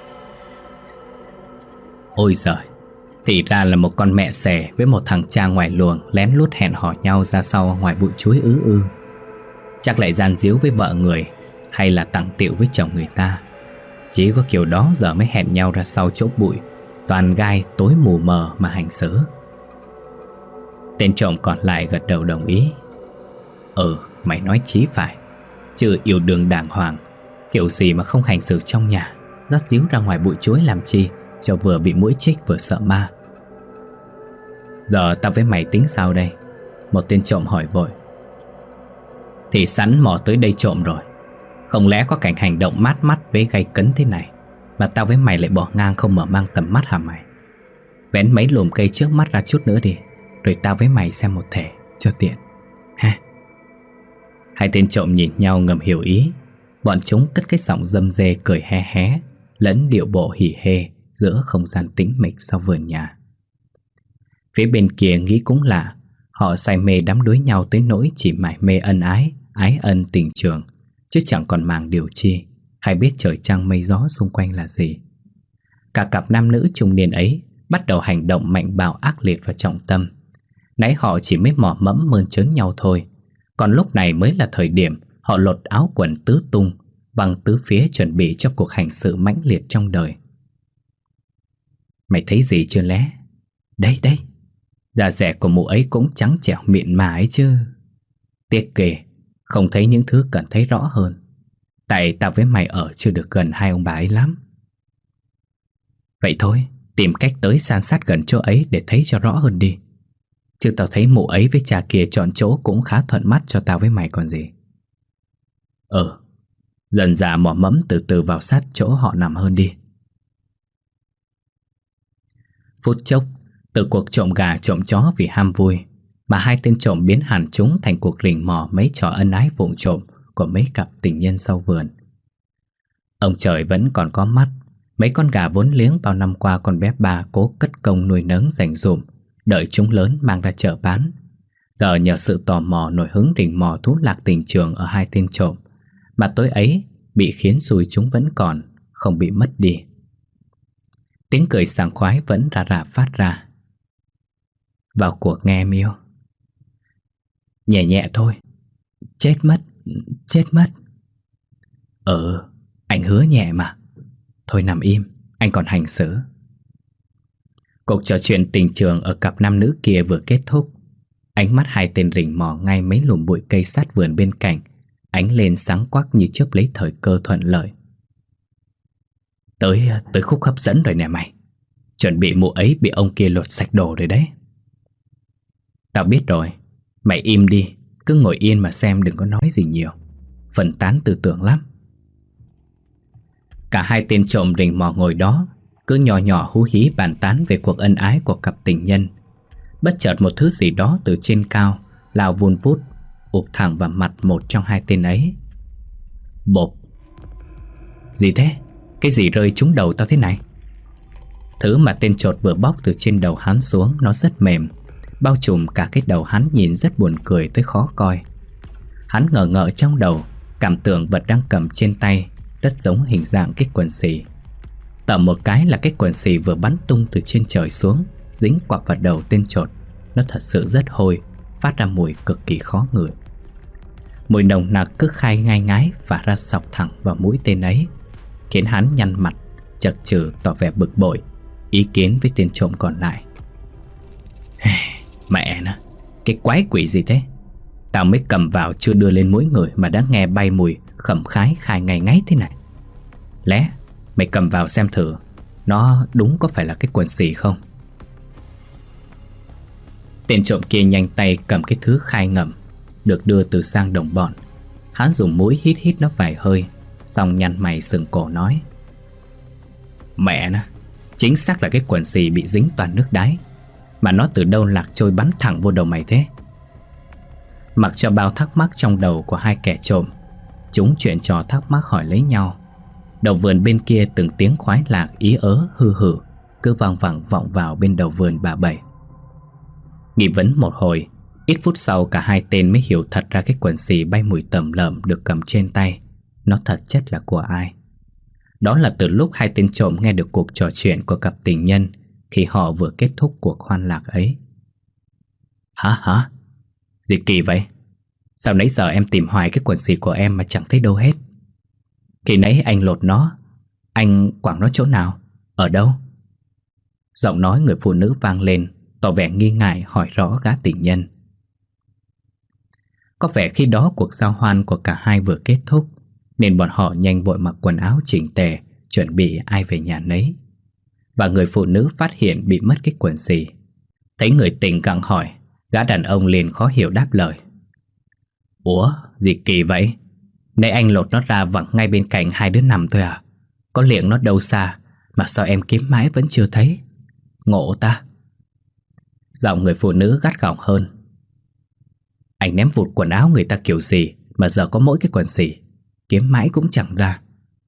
Ôi giời, thì ra là một con mẹ xẻ với một thằng cha ngoài luồng lén lút hẹn hò nhau ra sau ngoài bụi chuối ư ư. Chắc lại gian díu với vợ người, hay là tặng tiệu với chồng người ta. Chỉ có kiểu đó giờ mới hẹn nhau ra sau chỗ bụi toàn gai tối mù mờ mà hành xử. Tên trộm còn lại gật đầu đồng ý. Ừ, mày nói chí phải. Chứ yêu đương đàng hoàng, kiểu gì mà không hành xử trong nhà, dắt díu ra ngoài bụi chuối làm chi, cho vừa bị muỗi chích vừa sợ ma. Giờ tao với mày tính sao đây? Một tên trộm hỏi vội. Thì sẵn mò tới đây trộm rồi, không lẽ có cảnh hành động mát mắt với gay cấn thế này mà tao với mày lại bỏ ngang không mở mang tầm mắt hả mày? Vén mấy lùm cây trước mắt ra chút nữa đi, rồi tao với mày xem một thể cho tiện ha. Hai tên trộm nhìn nhau ngầm hiểu ý. Bọn chúng cất cái giọng dâm dê cười hé hé, lẫn điệu bộ hỉ hê giữa không gian tĩnh mịch sau vườn nhà. Phía bên kia nghĩ cũng lạ, họ say mê đắm đuối nhau tới nỗi chỉ mải mê ân ái, ái ân tình trường, chứ chẳng còn màng điều chi, hay biết trời trăng mây gió xung quanh là gì. Cả cặp nam nữ trung niên ấy bắt đầu hành động mạnh bạo ác liệt và trọng tâm. Nãy họ chỉ mới mò mẫm mơn trớn nhau thôi, còn lúc này mới là thời điểm họ lột áo quần tứ tung, văng tứ phía chuẩn bị cho cuộc hành sự mãnh liệt trong đời. Mày thấy gì chưa lé? Đây đây, da dẻ của mụ ấy cũng trắng trẻo mịn mà ấy chứ. Tiếc kề, không thấy những thứ cần thấy rõ hơn. Tại tao với mày ở chưa được gần hai ông bà ấy lắm. Vậy thôi, tìm cách tới san sát gần chỗ ấy để thấy cho rõ hơn đi. Chứ tao thấy mụ ấy với cha kia chọn chỗ cũng khá thuận mắt cho tao với mày còn gì. Ừ, dần dà mò mẫm từ từ vào sát chỗ họ nằm hơn đi. Phút chốc, từ cuộc trộm gà trộm chó vì ham vui mà hai tên trộm biến hẳn chúng thành cuộc rình mò mấy trò ân ái vụng trộm của mấy cặp tình nhân sau vườn. Ông trời vẫn còn có mắt. Mấy con gà vốn liếng bao năm qua con bé ba cố cất công nuôi nấng dành dụm, đợi chúng lớn mang ra chợ bán. Giờ nhờ sự tò mò nổi hứng rình mò thú lạc tình trường ở hai tên trộm, mà tối ấy bị khiến xui chúng vẫn còn, không bị mất đi. Tiếng cười sảng khoái vẫn rà rà phát ra. Vào cuộc nghe em yêu. Nhẹ nhẹ thôi. Chết mất, chết mất. Ừ, anh hứa nhẹ mà. Thôi nằm im, anh còn hành xử. Cuộc trò chuyện tình trường ở cặp nam nữ kia vừa kết thúc. Ánh mắt hai tên rình mò ngay mấy lùm bụi cây sát vườn bên cạnh ánh lên sáng quắc như chớp lấy thời cơ thuận lợi. Tới, tới khúc hấp dẫn rồi nè mày. Chuẩn bị mụ ấy bị ông kia lột sạch đồ rồi đấy. Tao biết rồi. Mày im đi, cứ ngồi yên mà xem, đừng có nói gì nhiều. Phân tán tư tưởng lắm. Cả hai tên trộm rình mò ngồi đó, cứ nhỏ nhỏ hú hí bàn tán về cuộc ân ái của cặp tình nhân. Bất chợt một thứ gì đó từ trên cao lao vun vút, ụp thẳng vào mặt một trong hai tên ấy. Bộp. Gì thế? Cái gì rơi trúng đầu tao thế này? Thứ mà tên chột vừa bóc từ trên đầu hắn xuống nó rất mềm, bao trùm cả cái đầu hắn, nhìn rất buồn cười tới khó coi. Hắn ngờ ngợ trong đầu, cảm tưởng vật đang cầm trên tay rất giống hình dạng cái quần xì. Tầm một cái là cái quần xì vừa bắn tung từ trên trời xuống, dính quặp vào đầu tên chột. Nó thật sự rất hôi, phát ra mùi cực kỳ khó ngửi. Mùi nồng nặc cứ khai ngai ngái và ra sọc thẳng vào mũi tên ấy, khiến hắn nhăn mặt, chật chừ tỏ vẻ bực bội, ý kiến với tên trộm còn lại. Mẹ nó, cái quái quỷ gì thế? Tao mới cầm vào chưa đưa lên mũi người mà đã nghe bay mùi khẩm khái khai ngay ngáy thế này. Lẽ mày cầm vào xem thử, nó đúng có phải là cái quần xì không? Tên trộm kia nhanh tay cầm cái thứ khai ngầm được đưa từ sang đồng bọn. Hắn dùng mũi hít hít nó vài hơi, xong nhăn mày sừng cổ nói: Mẹ nó, chính xác là cái quần xì bị dính toàn nước đáy. Mà nó từ đâu lạc trôi bắn thẳng vô đầu mày thế? Mặc cho bao thắc mắc trong đầu của hai kẻ trộm, Chúng chuyện trò thắc mắc hỏi lấy nhau. Đầu vườn bên kia từng tiếng khoái lạc ý ớ hư hử cứ vang vẳng vọng vào bên đầu vườn bà Bảy. Nghi vấn một hồi, ít phút sau cả hai tên mới hiểu thật ra cái quần xì bay mùi tẩm lợm được cầm trên tay, nó thật chất là của ai. Đó là từ lúc hai tên trộm nghe được cuộc trò chuyện của cặp tình nhân khi họ vừa kết thúc cuộc hoan lạc ấy. Hả hả? Gì kỳ vậy? Sao nãy giờ em tìm hoài cái quần xì của em mà chẳng thấy đâu hết? Khi nãy anh lột nó, anh quẳng nó chỗ nào? Ở đâu? Giọng nói người phụ nữ vang lên, tỏ vẻ nghi ngại hỏi rõ gã tình nhân. Có vẻ khi đó cuộc giao hoan của cả hai vừa kết thúc, nên bọn họ nhanh vội mặc quần áo chỉnh tề, chuẩn bị ai về nhà nấy. Và người phụ nữ phát hiện bị mất cái quần xì. Thấy người tình gặng hỏi, gã đàn ông liền khó hiểu đáp lời. Ủa, gì kỳ vậy? Nãy anh lột nó ra vẳng ngay bên cạnh hai đứa nằm thôi à? Có liệng nó đâu xa, mà sao em kiếm mãi vẫn chưa thấy? Ngộ ta. Giọng người phụ nữ gắt gỏng hơn. Anh ném vụt quần áo người ta kiểu gì mà giờ có mỗi cái quần xì, kiếm mãi cũng chẳng ra.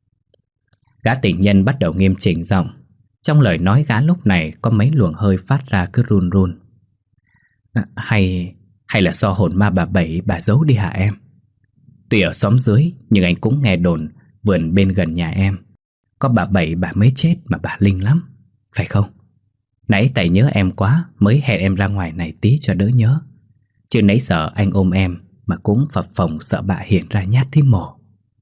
Gã tình nhân bắt đầu nghiêm chỉnh giọng. Trong lời nói gã lúc này có mấy luồng hơi phát ra cứ run run. à, Hay hay là do hồn ma bà Bảy bà giấu đi hả em? Tuy ở xóm dưới nhưng anh cũng nghe đồn vườn bên gần nhà em có bà Bảy bà mới chết mà bà linh lắm, phải không? Nãy tại nhớ em quá mới hẹn em ra ngoài này tí cho đỡ nhớ. Chứ nãy giờ anh ôm em mà cũng phập phồng sợ bà hiện ra nhát thế mổ.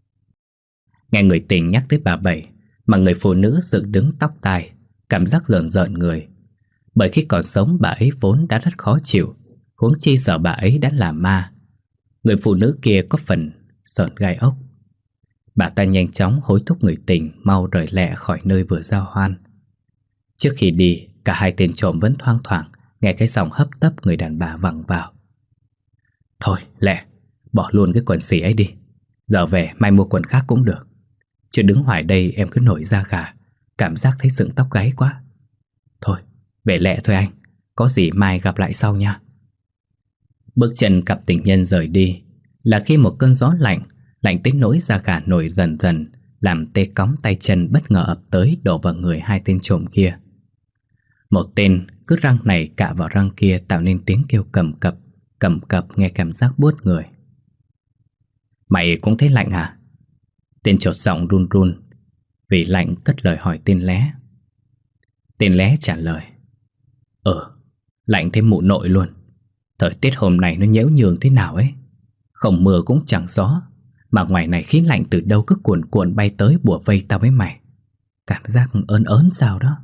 Nghe người tình nhắc tới bà Bảy mà người phụ nữ dựng đứng tóc tai, cảm giác rợn rợn người. Bởi khi còn sống bà ấy vốn đã rất khó chịu, huống chi sợ bà ấy đã là ma. Người phụ nữ kia có phần sợn gai ốc. Bà ta nhanh chóng hối thúc người tình mau rời lẹ khỏi nơi vừa giao hoan. Trước khi đi, cả hai tên trộm vẫn thoang thoảng nghe cái giọng hấp tấp người đàn bà vẳng vào. Thôi lẹ, bỏ luôn cái quần xì ấy đi. Giờ về mai mua quần khác cũng được. Chứ đứng hoài đây em cứ nổi da gà, cảm giác thấy dựng tóc gáy quá. Thôi, về lẹ thôi anh, có gì mai gặp lại sau nha. Bước chân cặp tình nhân rời đi là khi một cơn gió lạnh, lạnh tới nỗi da gà nổi dần dần, làm tê cóng tay chân bất ngờ ập tới đổ vào người hai tên trộm kia. Một tên cứ răng này cạ vào răng kia tạo nên tiếng kêu cầm cập, cầm cập nghe cảm giác buốt người. Mày cũng thấy lạnh à? Tên chột giọng run run vì lạnh cất lời hỏi tên lé. Tên lé trả lời. Ờ, lạnh thêm mụ nội luôn. Thời tiết hôm nay nó nhễu nhường thế nào ấy. Không mưa cũng chẳng gió, mà ngoài này khí lạnh từ đâu cứ cuồn cuộn bay tới bủa vây tao với mày. Cảm giác ớn ớn sao đó.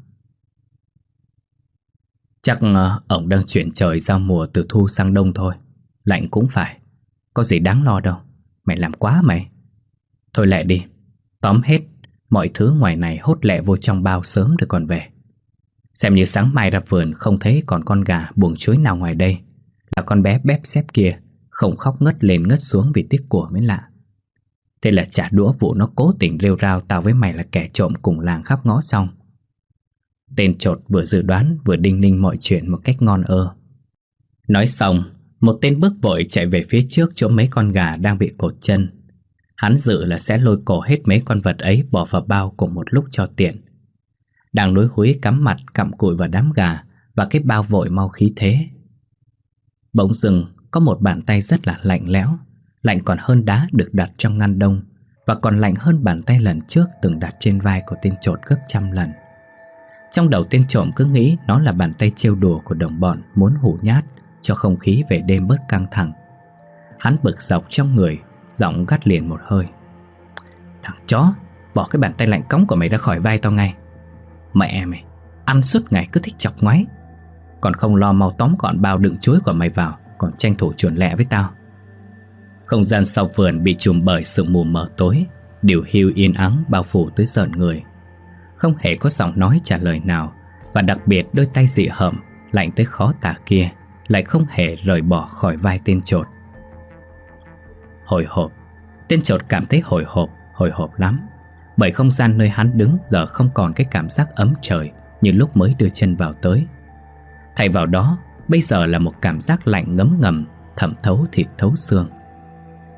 Chắc uh, ổng đang chuyển trời giao mùa từ thu sang đông thôi. Lạnh cũng phải, có gì đáng lo đâu. Mày làm quá mày. Thôi lẹ đi, tóm hết mọi thứ ngoài này hốt lẹ vô trong bao sớm rồi còn về. Xem như sáng mai ra vườn không thấy còn con gà buồng chuối nào ngoài đây, là con bé bép xép kia không khóc ngất lên ngất xuống vì tiếc của mới lạ. Thế là trả đũa vụ nó cố tình rêu rao tao với mày là kẻ trộm cùng làng khắp ngõ xong. Tên chột vừa dự đoán vừa đinh ninh mọi chuyện một cách ngon ơ. Nói xong, một tên bước vội chạy về phía trước chỗ mấy con gà đang bị cột chân. Hắn dự là sẽ lôi cổ hết mấy con vật ấy bỏ vào bao cùng một lúc cho tiện. Đang lối húi cắm mặt cặm cụi vào đám gà và cái bao vội mau khí thế. Bỗng dưng có một bàn tay rất là lạnh lẽo, lạnh còn hơn đá được đặt trong ngăn đông, và còn lạnh hơn bàn tay lần trước từng đặt trên vai của tên trộm gấp trăm lần. Trong đầu tên trộm cứ nghĩ nó là bàn tay trêu đùa của đồng bọn muốn hù nhát cho không khí về đêm bớt căng thẳng. Hắn bực dọc trong người, giọng gắt liền một hơi. Thằng chó, bỏ cái bàn tay lạnh cống của mày ra khỏi vai tao ngay. Mẹ mày, ăn suốt ngày cứ thích chọc ngoáy, còn không lo mau tóm gọn bao đựng chuối của mày vào, còn tranh thủ chuồn lẹ với tao. Không gian sau vườn bị trùm bởi sự mù mờ tối, điều hưu yên ắng bao phủ tới rợn người. Không hề có giọng nói trả lời nào, và đặc biệt đôi tay dị hợm lạnh tới khó tả kia lại không hề rời bỏ khỏi vai tên chột. Hồi hộp, tên chột cảm thấy hồi hộp, hồi hộp lắm, bởi không gian nơi hắn đứng giờ không còn cái cảm giác ấm trời như lúc mới đưa chân vào tới. Thay vào đó, bây giờ là một cảm giác lạnh ngấm ngầm, thẩm thấu thịt thấu xương.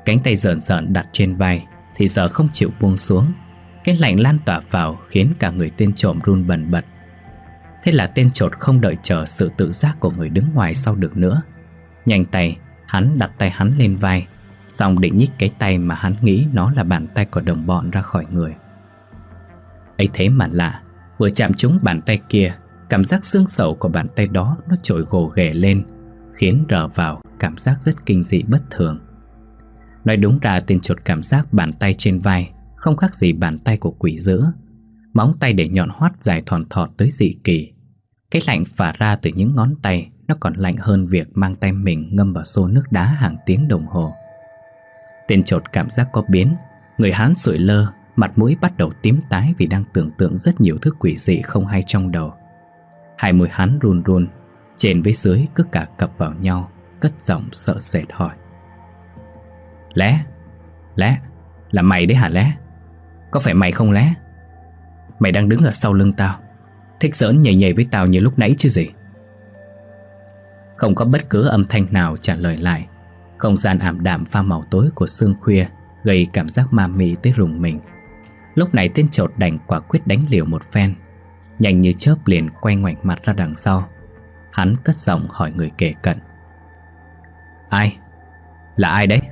Cánh tay rợn rợn đặt trên vai thì giờ không chịu buông xuống. Cái lạnh lan tỏa vào khiến cả người tên trộm run bần bật. Thế là tên trộm không đợi chờ sự tự giác của người đứng ngoài sau được nữa. Nhanh tay, hắn đặt tay hắn lên vai, xong định nhích cái tay mà hắn nghĩ nó là bàn tay của đồng bọn ra khỏi người. Ấy thế mà lạ, vừa chạm trúng bàn tay kia, cảm giác xương sầu của bàn tay đó nó trội gồ ghề lên, khiến rờ vào cảm giác rất kinh dị bất thường. Nói đúng ra tên trộm cảm giác bàn tay trên vai không khác gì bàn tay của quỷ dữ. Móng tay để nhọn hoắt dài thòn thọt tới dị kỳ. Cái lạnh phả ra từ những ngón tay nó còn lạnh hơn việc mang tay mình ngâm vào xô nước đá hàng tiếng đồng hồ. Tên trộm cảm giác có biến, người hắn sụi lơ, mặt mũi bắt đầu tím tái vì đang tưởng tượng rất nhiều thứ quỷ dị không hay trong đầu. Hai môi hắn run run, trên với dưới cứ cả cặp vào nhau, cất giọng sợ sệt hỏi: Lé, Lé, là mày đấy hả Lé? Có phải mày không Lé? Mày đang đứng ở sau lưng tao, thích giỡn nhảy nhảy với tao như lúc nãy chứ gì? Không có bất cứ âm thanh nào trả lời lại. Không gian ảm đạm pha màu tối của sương khuya gây cảm giác ma mị tới rùng mình. Lúc này tên trộm đành quả quyết đánh liều một phen. Nhanh như chớp liền quay ngoảnh mặt ra đằng sau. Hắn cất giọng hỏi người kề cận: Ai? Là ai đấy?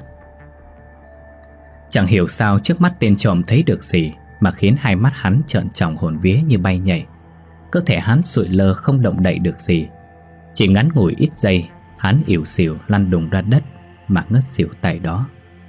Chẳng hiểu sao trước mắt tên trộm thấy được gì mà khiến hai mắt hắn trợn tròng hồn vía như bay nhảy. Cơ thể hắn sụi lơ không động đậy được gì. Chỉ ngắn ngủi ít giây, hắn ỉu xìu lăn đùng ra đất mà ngất xỉu tại đó.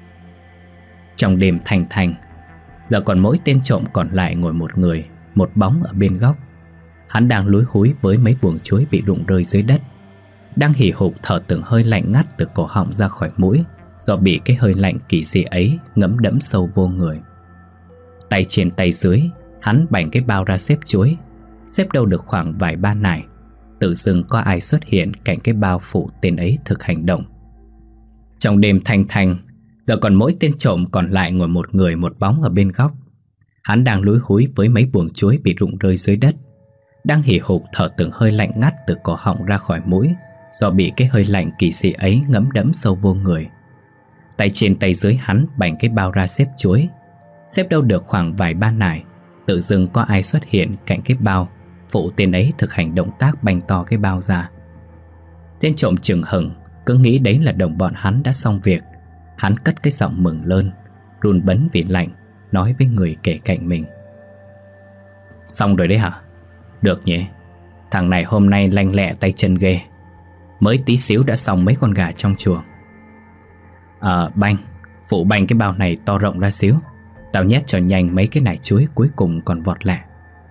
Trong đêm thanh thanh, giờ còn mỗi tên trộm còn lại ngồi một người, một bóng ở bên góc. Hắn đang lúi húi với mấy buồng chuối bị đụng rơi dưới đất, đang hì hục thở từng hơi lạnh ngắt từ cổ họng ra khỏi mũi do bị cái hơi lạnh kỳ dị ấy ngấm đẫm sâu vô người. Tay trên tay dưới, hắn bành cái bao ra xếp chuối. Xếp đâu được khoảng vài ba nải, tự dưng có ai xuất hiện cạnh cái bao phụ tên ấy thực hành động. Trong đêm thanh thanh, giờ còn mỗi tên trộm còn lại ngồi một người một bóng ở bên góc. Hắn đang lúi húi với mấy buồng chuối bị rụng rơi dưới đất, đang hì hục thở từng hơi lạnh ngắt từ cổ họng ra khỏi mũi do bị cái hơi lạnh kỳ dị ấy ngấm đẫm sâu vô người. Tay trên tay dưới hắn bành cái bao ra xếp chuối. Xếp đâu được khoảng vài ba nải, tự dưng có ai xuất hiện cạnh cái bao phụ tên ấy thực hành động tác bành to cái bao ra. Tên trộm chừng hừng, cứ nghĩ đấy là đồng bọn hắn đã xong việc. Hắn cất cái giọng mừng lơn, run bấn vì lạnh, nói với người kề cạnh mình: Xong rồi đấy hả? Được nhỉ, thằng này hôm nay lanh lẹ tay chân ghê. Mới tí xíu đã xong mấy con gà trong chuồng. À, banh, phụ banh cái bao này to rộng ra xíu, tao nhét cho nhanh mấy cái nải chuối cuối cùng còn vọt lẹ.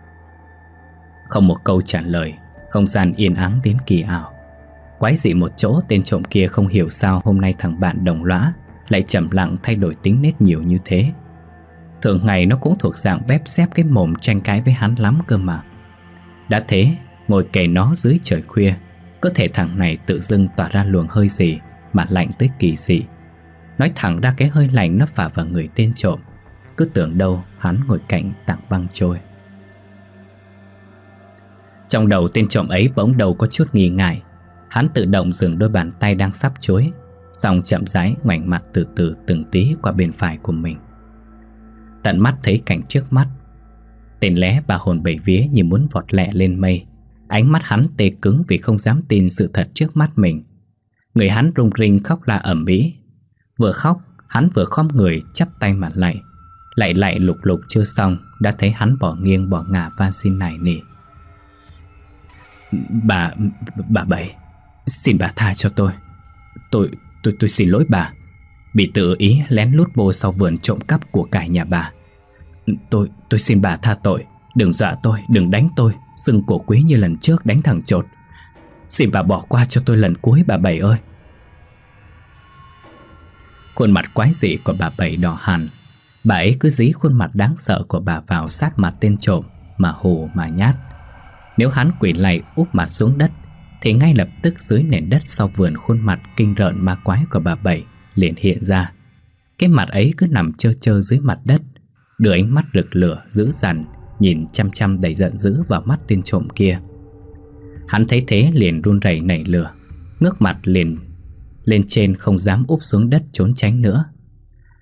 Không một câu trả lời, không gian yên ắng đến kỳ ảo. Quái dị một chỗ, tên trộm kia không hiểu sao hôm nay thằng bạn đồng lõa lại chậm lặng thay đổi tính nết nhiều như thế. Thường ngày nó cũng thuộc dạng bép xép cái mồm tranh cãi với hắn lắm cơ mà. Đã thế, ngồi kề nó dưới trời khuya, cơ thể thằng này tự dưng tỏa ra luồng hơi gì mà lạnh tới kỳ dị. Nói thẳng ra cái hơi lạnh nó phả vào người tên trộm, cứ tưởng đâu hắn ngồi cạnh tảng băng trôi. Trong đầu tên trộm ấy bỗng đầu có chút nghi ngại. Hắn tự động dừng đôi bàn tay đang sắp chuối, xong chậm rãi ngoảnh mặt từ từ từng tí qua bên phải của mình. Tận mắt thấy cảnh trước mắt, tên Lé ba hồn bảy vía như muốn vọt lẹ lên mây. Ánh mắt hắn tê cứng vì không dám tin sự thật trước mắt mình. Người hắn rung rinh khóc la ầm ĩ. Vừa khóc, hắn vừa khom người chắp tay mà lạy. Lạy lạy lục lục chưa xong, đã thấy hắn bỏ nghiêng bỏ ngả van xin nài nỉ: Bà, bà Bảy, xin bà tha cho tôi. Tôi, tôi, tôi xin lỗi bà, bị tự ý lén lút vô sau vườn trộm cắp của cải nhà bà. Tôi, tôi xin bà tha tội, đừng dọa tôi, đừng đánh tôi, xưng cổ quý như lần trước đánh thằng chột. Xin bà bỏ qua cho tôi lần cuối bà Bảy ơi. Khuôn mặt quái dị của bà Bảy đỏ hẳn. Bà ấy cứ dí khuôn mặt đáng sợ của bà vào sát mặt tên trộm mà hù mà nhát. Nếu hắn quỳ lạy úp mặt xuống đất thì ngay lập tức dưới nền đất sau vườn khuôn mặt kinh rợn ma quái của bà Bảy liền hiện ra. Cái mặt ấy cứ nằm trơ trơ dưới mặt đất, đưa ánh mắt rực lửa dữ dằn nhìn chăm chăm đầy giận dữ vào mắt tên trộm kia. Hắn thấy thế liền run rẩy nảy lửa, ngước mặt liền lên trên không dám úp xuống đất trốn tránh nữa.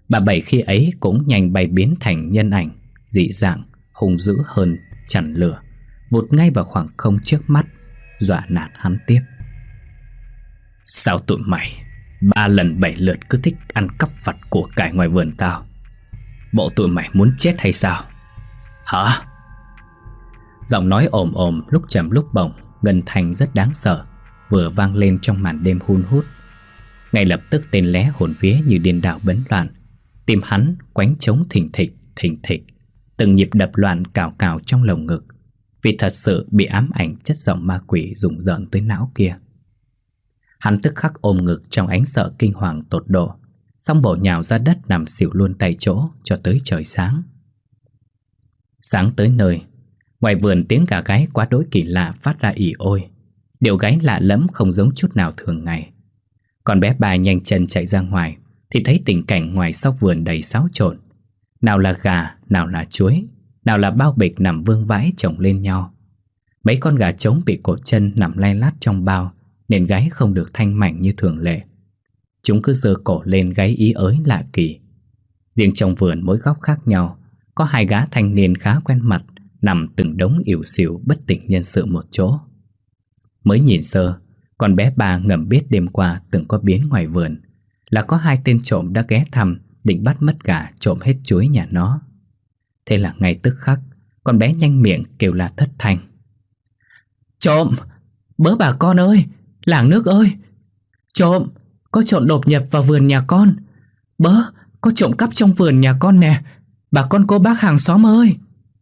Bà Bảy khi ấy cũng nhanh bay biến thành nhân ảnh dị dạng, hung dữ hơn chằn lửa, vụt ngay vào khoảng không trước mắt, dọa nạt hắn tiếp. Sao tụi mày ba lần bảy lượt cứ thích ăn cắp vặt của cải ngoài vườn tao? Bộ tụi mày muốn chết hay sao? Hả? Giọng nói ồm ồm lúc trầm lúc bổng, ngân thanh rất đáng sợ, vừa vang lên trong màn đêm hun hút. Ngay lập tức tên lé hồn vía như điên đảo bấn loạn, tim hắn quánh trống thình thịch thình thịch, từng nhịp đập loạn cào cào trong lồng ngực, vì thật sự bị ám ảnh chất giọng ma quỷ rùng rợn tới não kia. Hắn tức khắc ôm ngực trong ánh sợ kinh hoàng tột độ, xong bổ nhào ra đất nằm xỉu luôn tại chỗ cho tới trời sáng. Sáng tới nơi, ngoài vườn tiếng gà gáy quá đỗi kỳ lạ phát ra ỉ ôi. Điệu gáy lạ lẫm không giống chút nào thường ngày. Con bé Ba nhanh chân chạy ra ngoài thì thấy tình cảnh ngoài sau vườn đầy xáo trộn. Nào là gà, nào là chuối, nào là bao bịch nằm vương vãi chồng lên nhau. Mấy con gà trống bị cột chân nằm lay lát trong bao, nên gáy không được thanh mảnh như thường lệ. Chúng cứ giơ cổ lên gáy ý ới lạ kỳ. Riêng trong vườn mỗi góc khác nhau, có hai gã thanh niên khá quen mặt nằm từng đống ỉu xìu bất tỉnh nhân sự một chỗ. Mới nhìn sơ, con bé Ba ngầm biết đêm qua từng có biến ngoài vườn, là có hai tên trộm đã ghé thăm định bắt mất gà trộm hết chuối nhà nó. Thế là ngay tức khắc, con bé nhanh miệng kêu la thất thanh. Trộm! Bớ bà con ơi! Làng nước ơi! Trộm! Có trộm đột nhập vào vườn nhà con! Bớ! Có trộm cắp trong vườn nhà con nè! Bà con cô bác hàng xóm ơi!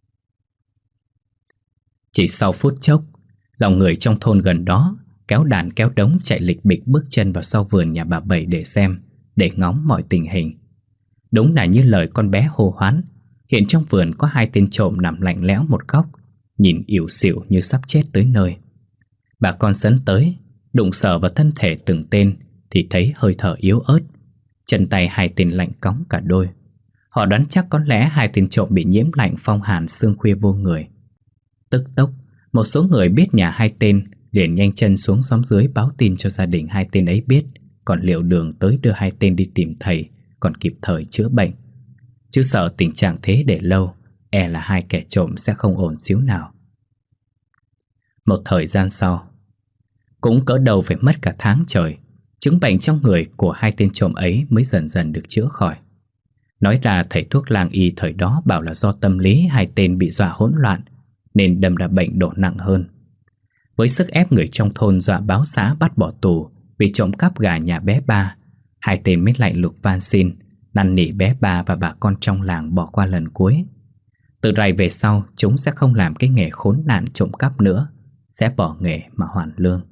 Chỉ sau phút chốc, dòng người trong thôn gần đó kéo đàn kéo đống chạy lịch bịch bước chân vào sau vườn nhà bà Bảy để xem, để ngóng mọi tình hình. Đúng là như lời con bé hô hoán, hiện trong vườn có hai tên trộm nằm lạnh lẽo một góc, nhìn ỉu xìu như sắp chết tới nơi. Bà con sấn tới, đụng sờ vào thân thể từng tên thì thấy hơi thở yếu ớt, chân tay hai tên lạnh cóng cả đôi. Họ đoán chắc có lẽ hai tên trộm bị nhiễm lạnh phong hàn sương khuya vô người. Tức tốc, một số người biết nhà hai tên liền nhanh chân xuống xóm dưới báo tin cho gia đình hai tên ấy biết, còn liệu đường tới đưa hai tên đi tìm thầy, còn kịp thời chữa bệnh. Chứ sợ tình trạng thế để lâu, e là hai kẻ trộm sẽ không ổn xíu nào. Một thời gian sau, cũng cỡ đầu phải mất cả tháng trời, chứng bệnh trong người của hai tên trộm ấy mới dần dần được chữa khỏi. Nói ra thầy thuốc làng y thời đó bảo là do tâm lý hai tên bị dọa hỗn loạn, nên đâm ra bệnh độ nặng hơn. Với sức ép người trong thôn dọa báo xã bắt bỏ tù vì trộm cắp gà nhà bé Ba, hai tên mới lạnh lục van xin, năn nỉ bé Ba và bà con trong làng bỏ qua lần cuối. Từ rày về sau, chúng sẽ không làm cái nghề khốn nạn trộm cắp nữa, sẽ bỏ nghề mà hoàn lương.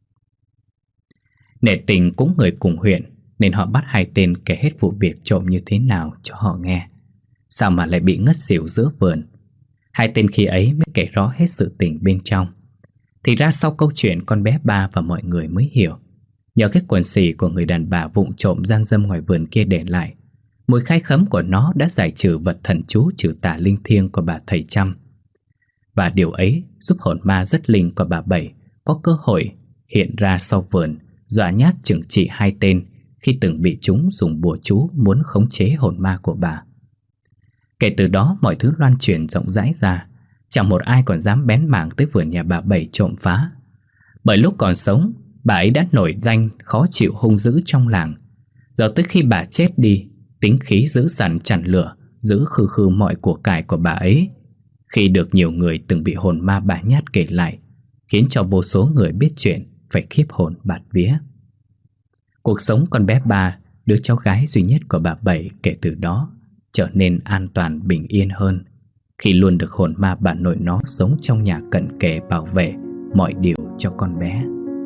Nể tình cũng người cùng huyện, nên họ bắt hai tên kể hết vụ việc trộm như thế nào cho họ nghe. Sao mà lại bị ngất xỉu giữa vườn? Hai tên khi ấy mới kể rõ hết sự tình bên trong. Thì ra sau câu chuyện con bé Ba và mọi người mới hiểu, nhờ cái quần xì của người đàn bà vụng trộm gian dâm ngoài vườn kia để lại, mùi khai khấm của nó đã giải trừ vật thần chú trừ tà linh thiêng của bà thầy Trăm. Và điều ấy giúp hồn ma rất linh của bà Bảy có cơ hội hiện ra sau vườn, dọa nhát trừng trị hai tên khi từng bị chúng dùng bùa chú muốn khống chế hồn ma của bà. Kể từ đó mọi thứ loan truyền rộng rãi ra, chẳng một ai còn dám bén mảng tới vườn nhà bà Bảy trộm phá. Bởi lúc còn sống, bà ấy đã nổi danh khó chịu hung dữ trong làng. Giờ tới khi bà chết đi, tính khí dữ dằn chằn lửa, giữ khư khư mọi của cải của bà ấy, khi được nhiều người từng bị hồn ma bà nhát kể lại, khiến cho vô số người biết chuyện phải khiếp hồn bạt vía. Cuộc sống con bé Ba, đứa cháu gái duy nhất của bà Bảy, kể từ đó trở nên an toàn bình yên hơn, khi luôn được hồn ma bà nội nó sống trong nhà cận kề bảo vệ mọi điều cho con bé.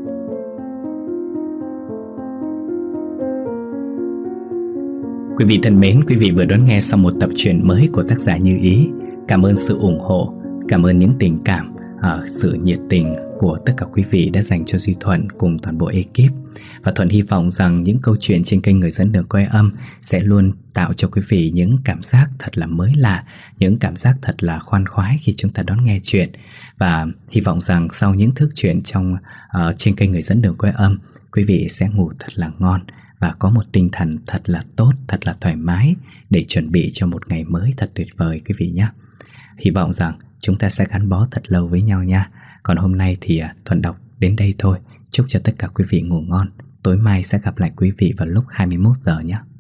Quý vị thân mến, quý vị vừa đón nghe xong một tập truyện mới của tác giả Như Ý. Cảm ơn sự ủng hộ, cảm ơn những tình cảm, uh, sự nhiệt tình của tất cả quý vị đã dành cho Duy Thuận cùng toàn bộ ekip. Và Thuận hy vọng rằng những câu chuyện trên kênh Người Dẫn Đường Quay Âm sẽ luôn tạo cho quý vị những cảm giác thật là mới lạ, những cảm giác thật là khoan khoái khi chúng ta đón nghe chuyện. Và hy vọng rằng sau những thước chuyện trong uh, trên kênh Người Dẫn Đường Quay Âm, quý vị sẽ ngủ thật là ngon và có một tinh thần thật là tốt, thật là thoải mái để chuẩn bị cho một ngày mới thật tuyệt vời quý vị nhé. Hy vọng rằng chúng ta sẽ gắn bó thật lâu với nhau nha. Còn hôm nay thì Thuận đọc đến đây thôi. Chúc cho tất cả quý vị ngủ ngon. Tối mai sẽ gặp lại quý vị vào lúc hai mươi mốt giờ nhé.